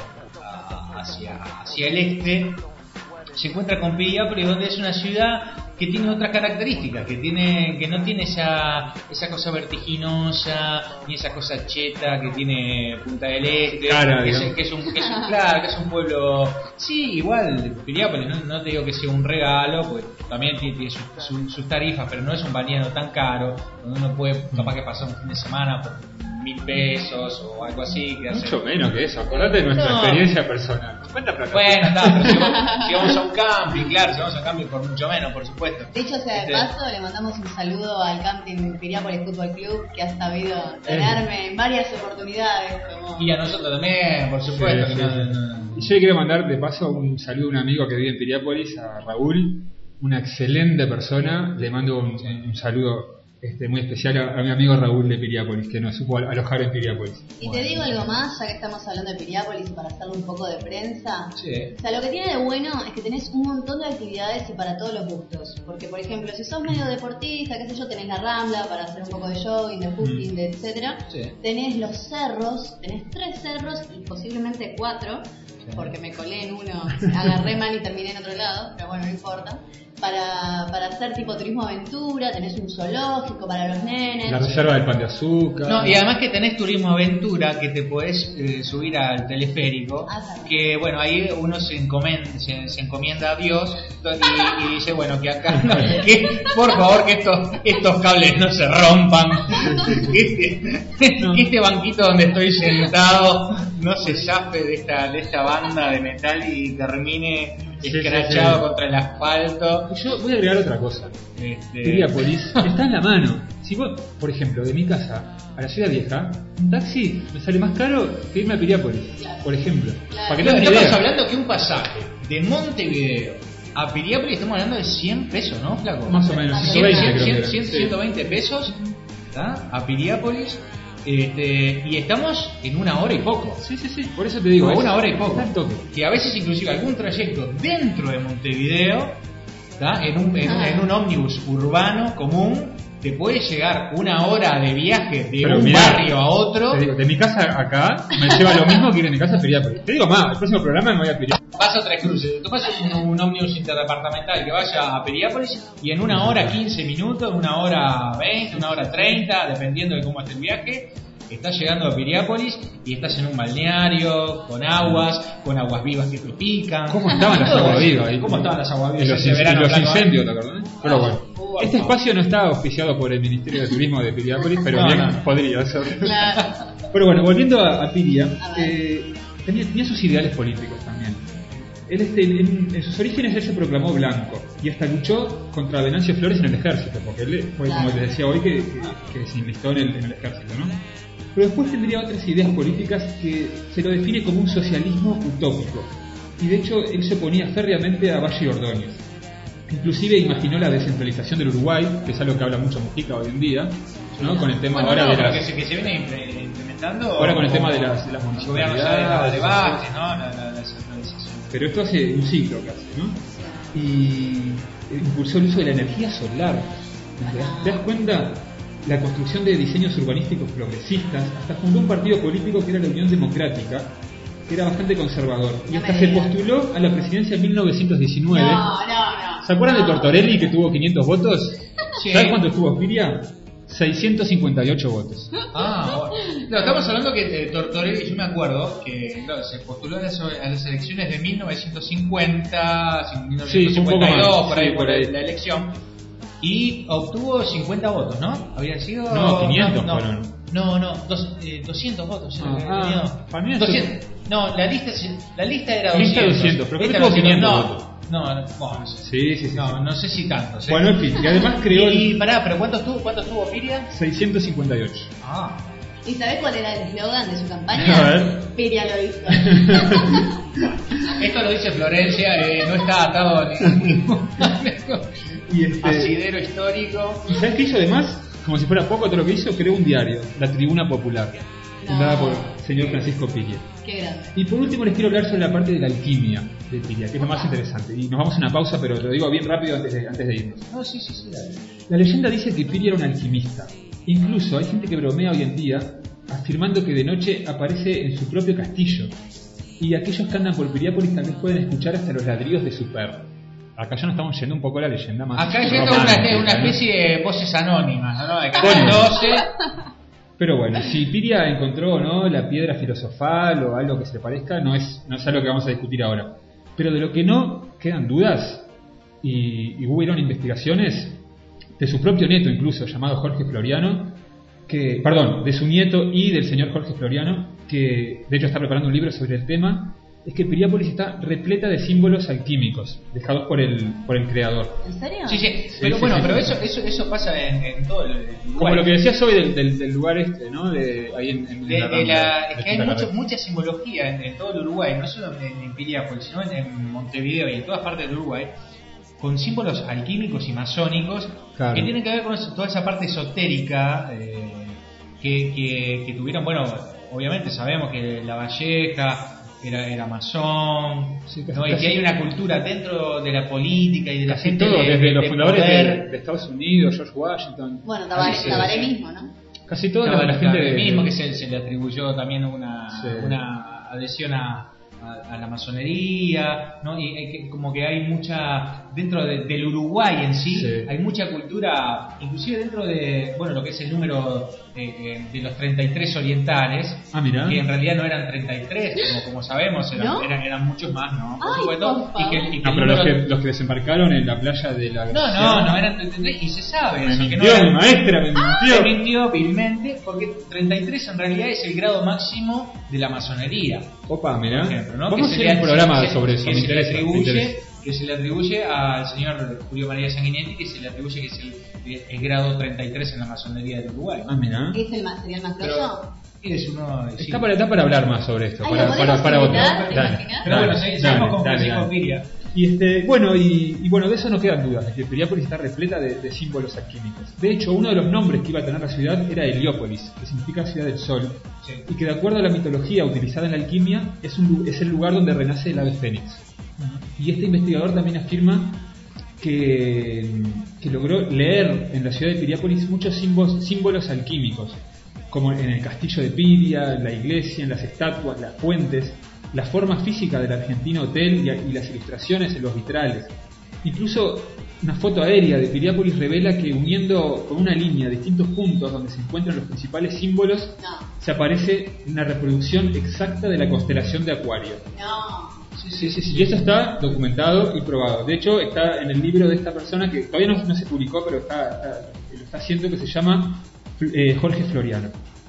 a- hacia, hacia el este, se encuentra con Piriápolis, donde es una ciudad que tiene otras características, que tiene que no tiene esa esa cosa vertiginosa ni esa cosa cheta que tiene Punta del Este, Cara, que, es, digamos. que es un que es un- claro, que es un pueblo, sí, igual Piriápolis, no, no te digo que sea un regalo, pues también tiene, tiene su- su- sus tarifas, pero no es un balneario tan caro, donde uno puede capaz que pasar un fin de semana por mil pesos o algo así, que hace- Mucho menos que eso, acordate de nuestra No. experiencia personal. ¿Cuánta plata? bueno, está, pero si vamos, si vamos a un camping, claro, si vamos a un camping por mucho menos, por supuesto. Dicho sea de Este, paso, le mandamos un saludo al camping Piriápolis Fútbol Club, que ha sabido tenerme en varias oportunidades. Como... Y a nosotros también, por supuesto. Sí, que sí. no- no- Y yo le quiero mandar de paso un saludo a un amigo que vive en Piriápolis, a Raúl, una excelente persona. Le mando un, un saludo este, muy especial a, a mi amigo Raúl de Piriápolis, que nos supo alojar en Piriápolis. Y te digo algo más, ya que estamos hablando de Piriápolis y para hacerle un poco de prensa. Sí. O sea, lo que tiene de bueno es que tenés un montón de actividades y para todos los gustos. Porque, por ejemplo, si sos medio deportista, qué sé yo, tenés la Rambla para hacer un poco de jogging, de footing, de etcétera. Sí. Tenés los cerros, tenés tres cerros y posiblemente cuatro, porque me colé en uno, agarré mal y terminé en otro lado, pero bueno, no importa. Para, para hacer tipo turismo aventura, tenés un zoológico para los nenes. La reserva del pan de azúcar. No, y además que tenés turismo aventura, que te podés eh, subir al teleférico, Ah, claro. que bueno, ahí uno se encomienda, se, se encomienda a Dios y, y dice, bueno, que acá, no, que por favor que estos, estos cables no se rompan, que este, No. que este banquito donde estoy sentado no se zafe de esta, de esta banda de metal y termine Sí, sí, escrachado sí. contra el asfalto. Y yo voy a agregar otra cosa. Este, Piriápolis está en la mano. Si vos, por ejemplo, de mi casa a la ciudad vieja, un taxi me sale más caro que irme a Piriápolis, Claro. por ejemplo. Claro. Para que Claro, tengas una estamos idea. hablando que un pasaje de Montevideo a Piriápolis estamos hablando de cien pesos, ¿no, flaco? Más o menos, cien, ciento veinte cien, creo que cien, era. cien, Sí. ciento veinte pesos, ¿tá? A Piriápolis, este, y estamos en una hora y poco. Sí, sí, sí, por eso te digo. O es- una hora y poco. está al toque. Que a veces inclusive algún trayecto dentro de Montevideo, ¿tá? En un, en, un- Ah. en un ómnibus urbano común, te puede llegar una hora de viaje de Pero un mirá, barrio a otro. Te digo, de mi casa acá me lleva lo mismo que ir de mi casa a Piriápolis. Te digo más, el próximo programa me voy a Piriápolis. Vas a Tres Cruces, tomas un, un ómnibus interdepartamental que vaya a Piriápolis y en una hora quince minutos, una hora veinte, una hora treinta, dependiendo de cómo esté el viaje, estás llegando a Piriápolis y estás en un balneario, con aguas, con aguas vivas que te pican. ¿Cómo estaban las Todo aguas eso. vivas ahí? ¿Cómo estaban las aguas Y vivas los, ese in- y verano? los Flaco? incendios, ¿te acordás? Pero bueno, Uh, este uh, espacio no está auspiciado por el Ministerio de Turismo de Piriápolis, pero No, bien no. podría ser. Claro. Pero bueno, volviendo a, a Piria, A ver. eh, tenía, tenía sus ideales políticos también. Él, este, en, en sus orígenes él se proclamó blanco y hasta luchó contra Venancio Flores en el ejército, porque él fue, como Claro. les decía hoy, que, que, que se enlistó en el, en el ejército, ¿no? Pero después tendría otras ideas políticas que se lo define como un socialismo utópico. Y de hecho él se oponía férreamente a Valle y Ordóñez. Inclusive imaginó la descentralización del Uruguay, que es algo que habla mucho Mujica hoy en día, ¿no? Con el tema Bueno, ahora no, de pero las... que se, que se viene impre- implementando. Ahora con el o- tema de las, de las el gobierno ya de, de municipalidades. Vázquez, ¿no? La, la, la descentralización. Pero esto hace un siglo casi, ¿no? Y impulsó el uso de la energía solar. ¿Te das, te das cuenta? La construcción de diseños urbanísticos progresistas, hasta fundó un partido político que era la Unión Democrática, que era bastante conservador, y No hasta me se digas. postuló a la presidencia en mil novecientos diecinueve. No, no, no. ¿Se acuerdan de Tortorelli, que tuvo quinientos votos? Sí. ¿Sabes cuánto tuvo Piria? seiscientos cincuenta y ocho votos. Ah, bueno. No, estamos hablando que eh, Tortorelli, yo me acuerdo que claro, se postuló a las, a las elecciones de mil novecientos cincuenta, mil novecientos cincuenta y dos, Sí, un poco más. por ahí, Sí, por por ahí. la elección, y obtuvo cincuenta votos, ¿no? Había sido... No, quinientos no, fueron. No, no, dos, eh, doscientos votos. Ah, eh, ah, tenía. para mí es- doscientos. No, la lista, se- la lista era Lista doscientos. doscientos, pero creo Esta que tuvo era quinientos no, votos. No, no, bueno, no sé. Sí, sí, sí. No, sí. no sé si tantos. ¿eh? Bueno, en fin, y además creó Y el pará, pero ¿cuántos tuvo, cuántos tuvo Piria? seiscientos cincuenta y ocho. Ah. ¿Y sabés cuál era el eslogan de su A campaña? ver. Piria lo hizo. Esto lo dice Florencia, eh, no está atado a ningún Y este, asidero histórico. ¿y sabes qué hizo además? Como si fuera poco todo lo que hizo, creó un diario, La Tribuna Popular, fundada No. por el señor Francisco Piria. Qué grande. Y por último les quiero hablar sobre la parte de la alquimia de Piria, que es lo más interesante. Y nos vamos a una pausa, pero lo digo bien rápido antes de, antes de irnos. No, sí, sí, sí. dale. La leyenda dice que Piria era un alquimista. Incluso hay gente que bromea hoy en día afirmando que de noche aparece en su propio castillo. Y aquellos que andan por Piriápolis tal vez pueden escuchar hasta los ladridos de su perro. Acá ya nos estamos yendo un poco a la leyenda más. Acá llega una, romántica, una ¿no? especie de voces anónimas, ¿no? De Bueno. Canal doce. Pero bueno, si Piria encontró o no la piedra filosofal o algo que se le parezca, no es, no es algo que vamos a discutir ahora. Pero de lo que no quedan dudas, y, y hubieron investigaciones de su propio nieto incluso, llamado Jorge Floriano, que, perdón, de su nieto y del señor Jorge Floriano, que de hecho está preparando un libro sobre el tema, es que Piriápolis está repleta de símbolos alquímicos, dejados por el, por el creador. ¿En serio? Sí, sí, pero sí, bueno, sí, pero sí. eso, eso, eso pasa en, en todo el Como Uruguay. lo que decías hoy del, del, del lugar este, ¿no? De, ahí en, en De- la de la- Rambla, es de que hay Punta mucho, Carretas. mucha simbología en, en todo el Uruguay, no solo en, en Piriápolis, sino en, en Montevideo y en todas partes del Uruguay, con símbolos alquímicos y masónicos Claro. que tienen que ver con eso- toda esa parte esotérica eh, que, que, que tuvieron. Bueno, obviamente sabemos que La Valleja era, era masón, Sí, casi- ¿no? Y casi- que hay una cultura dentro de la política y de la Casi gente todo, de- desde de- los de fundadores poder. de, de Estados Unidos, George Washington. Bueno, Tabaré, Sí, Tabaré sí. mismo, ¿no? Casi toda la, Tabaré la gente de, mismo, que se, se le atribuyó también una, Sí. una adhesión a, a, a la masonería, ¿no? Y, y que como que hay mucha, dentro de- del Uruguay en sí, Sí. hay mucha cultura, inclusive dentro de, bueno, lo que es el número eh, eh, de los treinta y tres orientales, Ah, mirá. que en realidad no eran treinta y tres, como, como sabemos, eran, ¿No? eran, eran muchos más, ¿no? Por Ay, supuesto, por y que, y que No, el pero los número- que, los que desembarcaron en la playa de la... no, no, no eran treinta y tres, y se sabe Me eso, que no mintió, eran- mi maestra me se mintió. mintió vilmente porque treinta y tres en realidad es el grado máximo de la masonería, Opa, mirá. por ejemplo, ¿no? Vamos a Que se hacer le- un programa que se- sobre eso, que me se le interesa, me atribuye, interesa. que se le atribuye al señor Julio María Sanguinetti, que se le atribuye que es el, el grado treinta y tres en la masonería del Uruguay. Ah, mirá. ¿Es el más, sería el más Pero- grosso? Es uno, sí. Está para, está para hablar más sobre esto, Ay, para, ¿lo para, podemos para otro. invitar? ¿Te Dale, imaginas? Pero dale, bueno, sí, dale, seguimos con dale, Francisco dale. Piria. Y este, bueno, y, y bueno, de eso no quedan dudas, de que Piriápolis está repleta de, de símbolos alquímicos. De hecho, uno de los nombres que iba a tener la ciudad era Heliópolis, que significa ciudad del sol, Sí. y que de acuerdo a la mitología utilizada en la alquimia, es, un, lu- es el lugar donde renace el ave fénix. Y este investigador también afirma que, que logró leer en la ciudad de Piriápolis muchos símbolos, símbolos alquímicos, como en el castillo de Piria, en la iglesia, en las estatuas, las fuentes, la forma física del argentino hotel y, y las ilustraciones en los vitrales. Incluso una foto aérea de Piriápolis revela que uniendo con una línea distintos puntos donde se encuentran los principales símbolos, No, se aparece una reproducción exacta de la constelación de Acuario. no. Sí, sí, sí, sí. Y eso está documentado y probado. De hecho, está en el libro de esta persona que todavía no, no se publicó, pero está, está- lo está haciendo, que se llama eh, Jorge Floriano.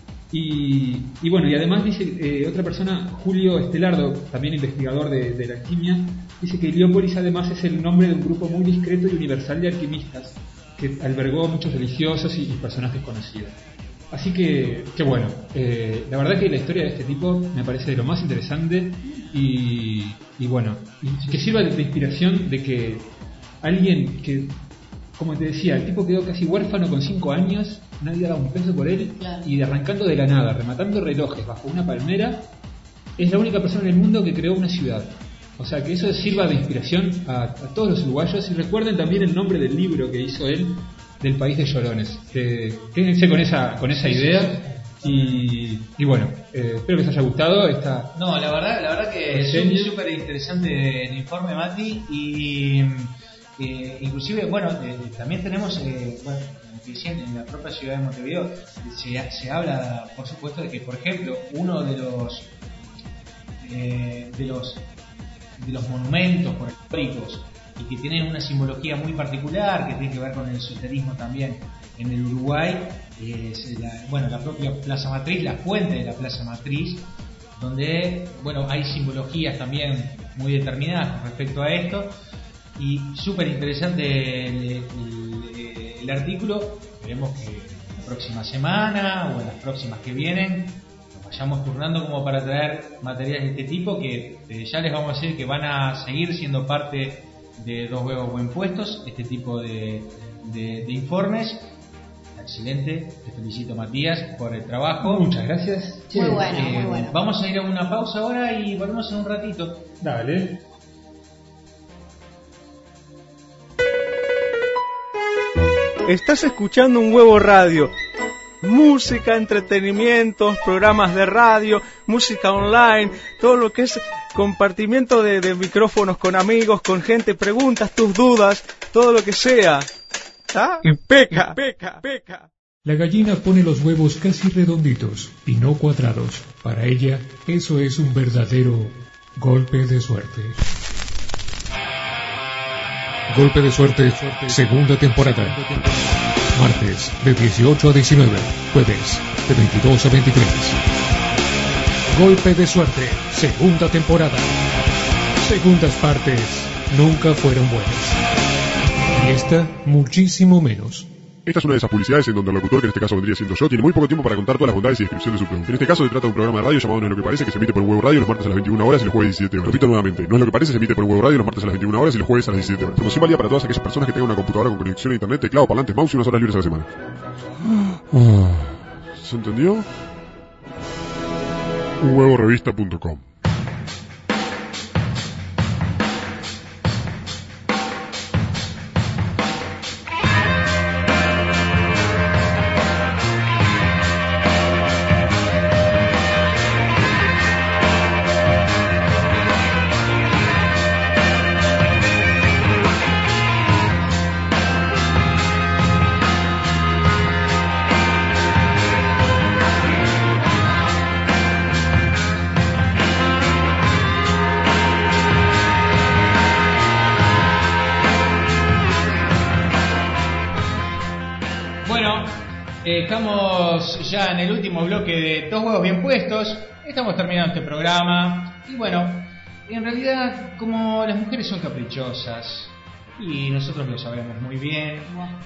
Y, y bueno, y además dice eh, otra persona, Julio Estelardo, también investigador de, de la alquimia, dice que Heliópolis además es el nombre de un grupo muy discreto y universal de alquimistas que albergó a muchos religiosos y, y personajes conocidos. Así que, que bueno, eh, la verdad que la historia de este tipo me parece de lo más interesante y, y bueno, y que sirva de, de inspiración de que alguien que, como te decía, el tipo quedó casi huérfano con cinco años, nadie daba un peso por él, Claro. y de arrancando de la nada, rematando relojes bajo una palmera, es la única persona en el mundo que creó una ciudad. O sea, que eso sirva de inspiración a, a todos los uruguayos, y recuerden también el nombre del libro que hizo él, del país de llorones. Eh, quédense con esa, con esa idea. Y, y bueno, eh, espero que les haya gustado esta. No, la verdad, la verdad que es súper interesante el informe, Mati, y eh, inclusive, bueno, eh, también tenemos, eh, bueno, en la propia ciudad de Montevideo se, se habla, por supuesto, de que, por ejemplo, uno de los eh, de los de los monumentos históricos y que tienen una simbología muy particular, que tiene que ver con el esoterismo también en el Uruguay, es la, bueno, la propia Plaza Matriz, la fuente de la Plaza Matriz, donde, bueno, hay simbologías también muy determinadas con respecto a esto, y súper interesante el, el, el artículo. Esperemos que la próxima semana o en las próximas que vienen nos vayamos turnando como para traer materiales de este tipo, que eh, ya les vamos a decir que van a seguir siendo parte de Dos Huevos Bien Puestos, este tipo de, de, de informes. Excelente, te felicito, Matías, por el trabajo. Muchas gracias. Muy bueno, eh, muy bueno. Vamos a ir a una pausa ahora y volvemos en un ratito. Dale. Estás escuchando Un Huevo Radio. Música, entretenimientos, programas de radio, música online, todo lo que es compartimiento de, de micrófonos con amigos, con gente, preguntas, tus dudas, todo lo que sea. ¿Ah? Y peca, peca, peca. La gallina pone los huevos casi redonditos y no cuadrados. Para ella, eso es un verdadero golpe de suerte. Golpe de suerte, segunda temporada. Martes de dieciocho a diecinueve, jueves de veintidós a veintitrés. Golpe de suerte, segunda temporada. Segundas partes nunca fueron buenas. Y esta, muchísimo menos. Esta es una de esas publicidades en donde el locutor, que en este caso vendría siendo yo, tiene muy poco tiempo para contar todas las bondades y descripción de su producto. En este caso se trata de un programa de radio llamado No es lo que parece, que se emite por un Huevo Radio los martes a las veintiuna horas y los jueves a las diecisiete horas. Repito nuevamente, No es lo que parece, se emite por un Huevo Radio los martes a las veintiuna horas y los jueves a las diecisiete horas. Promoción válida para todas aquellas personas que tengan una computadora con conexión a internet, teclado, parlantes, mouse y unas horas libres a la semana. ¿Se entendió? un huevo revista punto com. Estamos ya en el último bloque de Dos Huevos Bien Puestos. Estamos terminando este programa. Y bueno, en realidad, como las mujeres son caprichosas, y nosotros lo sabemos muy bien.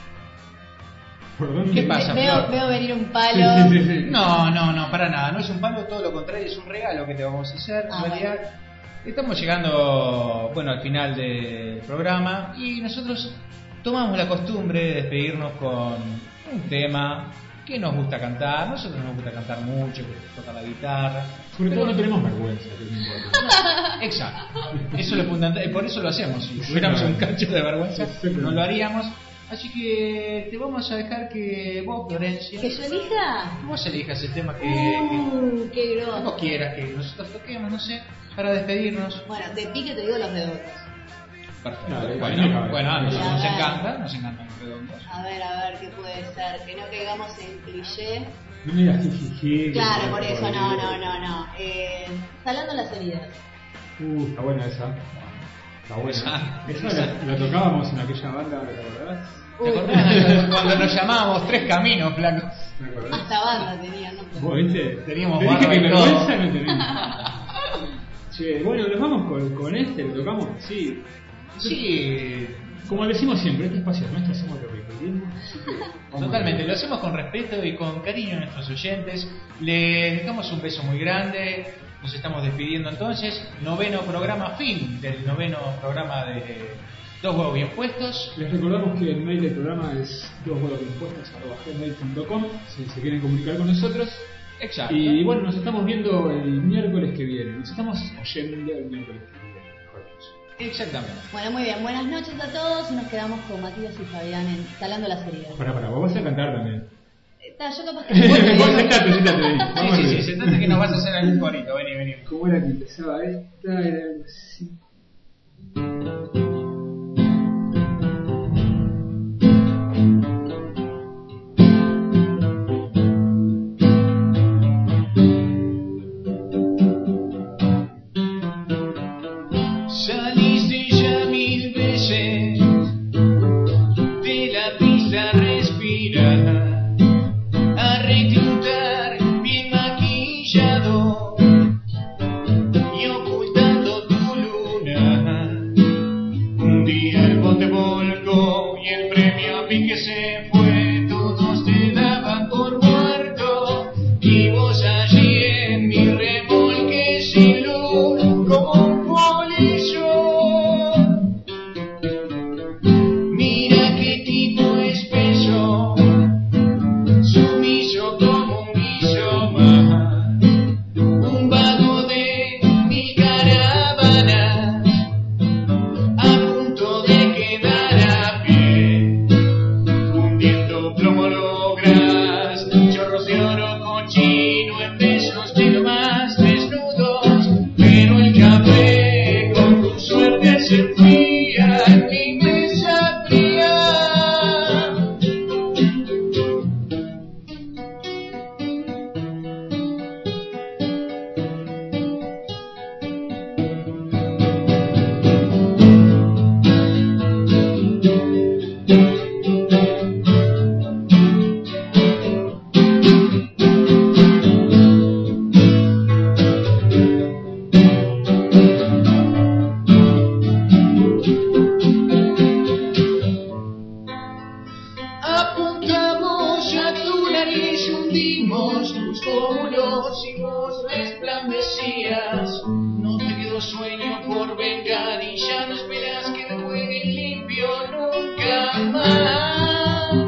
¿Qué pasa, veo, Flor? veo venir un palo. Sí, sí, sí. No, no, no, para nada. No es un palo, todo lo contrario, es un regalo que te vamos a hacer. Ah, en realidad, bueno. Estamos llegando, bueno, al final del programa y nosotros tomamos la costumbre de despedirnos con un tema que nos gusta cantar. Nosotros nos gusta cantar mucho, tocar la guitarra. Sobre todo no tenemos vergüenza. Que no importa. Exacto. Eso es lo fundamental, y por eso lo hacemos. Si tuviéramos un cacho de vergüenza, no lo haríamos. Así que te vamos a dejar que vos, Florencia, ¿Que yo elija? vos elijas el tema que, Uh, qué que grosso. vos quieras que nosotros toquemos, no sé, para despedirnos. Bueno, de pique te digo los dedos. Perfecto. Dale, bueno, dale, bueno, a nosotros dale. nos encanta, nos encantan los redondos. A ver, a ver, ¿qué puede ser? Que no caigamos en cliché. No me digas jijiji. Claro, por eso, no, no, no, no. Eh, salando las heridas. Uh, está buena esa. Está buena. Esa- Esa esa- la, la tocábamos en aquella banda, ¿te acordás? ¿Te acordás cuando nos llamábamos Tres Caminos, flaco? ¿Me acordás? Hasta banda tenían, ¿no? ¿Vos viste? Teníamos Te dije barba que y todo. vergüenza no tenemos. Che, bueno, nos vamos con, con este, lo tocamos, sí. Sí, Como decimos siempre, este espacio es nuestro, hacemos lo que queremos. Así que vamos totalmente, a- lo hacemos con respeto y con cariño a nuestros oyentes. Les dejamos un beso muy grande. Nos estamos despidiendo entonces. Noveno programa, fin del noveno programa de Dos Huevos Bien Puestos. Les recordamos que el mail del programa es dos huevos bien puestos arroba gmail punto com si se quieren comunicar con nosotros. Exacto. Y bueno, nos estamos viendo el miércoles que viene. Nos estamos oyendo el miércoles que viene, mejor dicho. Exactamente. Bueno, muy bien. Buenas noches a todos y nos quedamos con Matías y Fabián en Calando las Heridas. Para, para, vos vas a cantar también. Está, yo capaz que... Vos sentate, sentate ahí. Sí, sí, sí, sentate que nos vas a hacer algún corito. Vení, vení. ¿Cómo era que empezaba esta? Era algo así. Saliste ya mil veces de la pista, respira a reclutar bien maquillado y ocultando tu luna. Un día el bote volcó y el premio a mí que se fue, todos te daban por muerto y vos allí en mi remolque sin luz como un polillo. Mira qué tipo espeso, sumiso como un guiso más, un vago de mil caravanas, a punto de quedar a pie, hundiendo plomo logras, chorros de oro cochino en besos de lo más desnudos, pero el café con tu suerte se enfría en mi mesa fría. Apuntamos a tu nariz, hundimos tus pómulos y vos resplandecías. No te quedó sueño por vengar y ya no esperas que te jueguen limpio nunca más.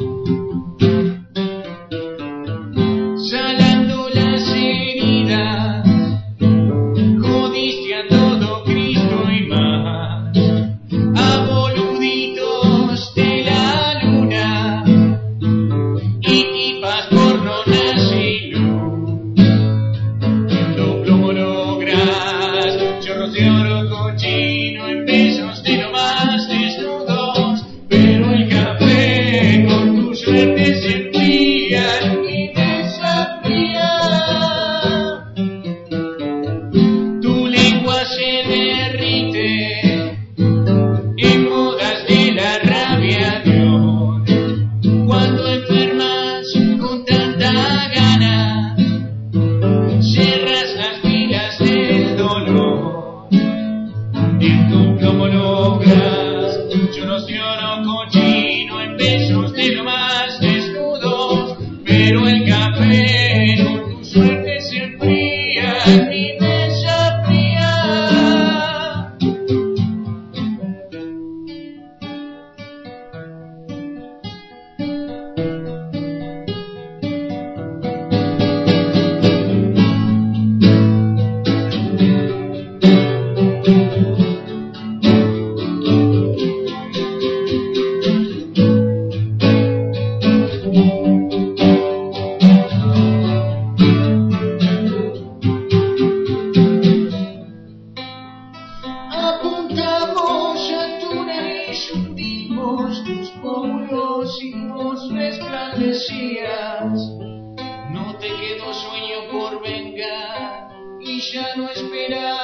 Salando las heridas, jodiste a todo Cristo y más, a boluditos de la luna y tipas pornonas y luz, viendo plomo logras, chorros de oro cochino en besos de lo más desnudos, pero el café con tu suerte se enfría y desafía. Tu lengua se derrite en modas de la rabia, Dios, cuando enfermas con tanta gana, cerras las filas del dolor, viendo plomo logras, chorros de oro cochino en besos de lo más desnudos, pero el café con tu suerte se enfría en mi mesa fría. Apuntamos a tu nariz, hundimos tus pómulos y vos resplandecías. No te quedó sueño por vengar y ya no esperas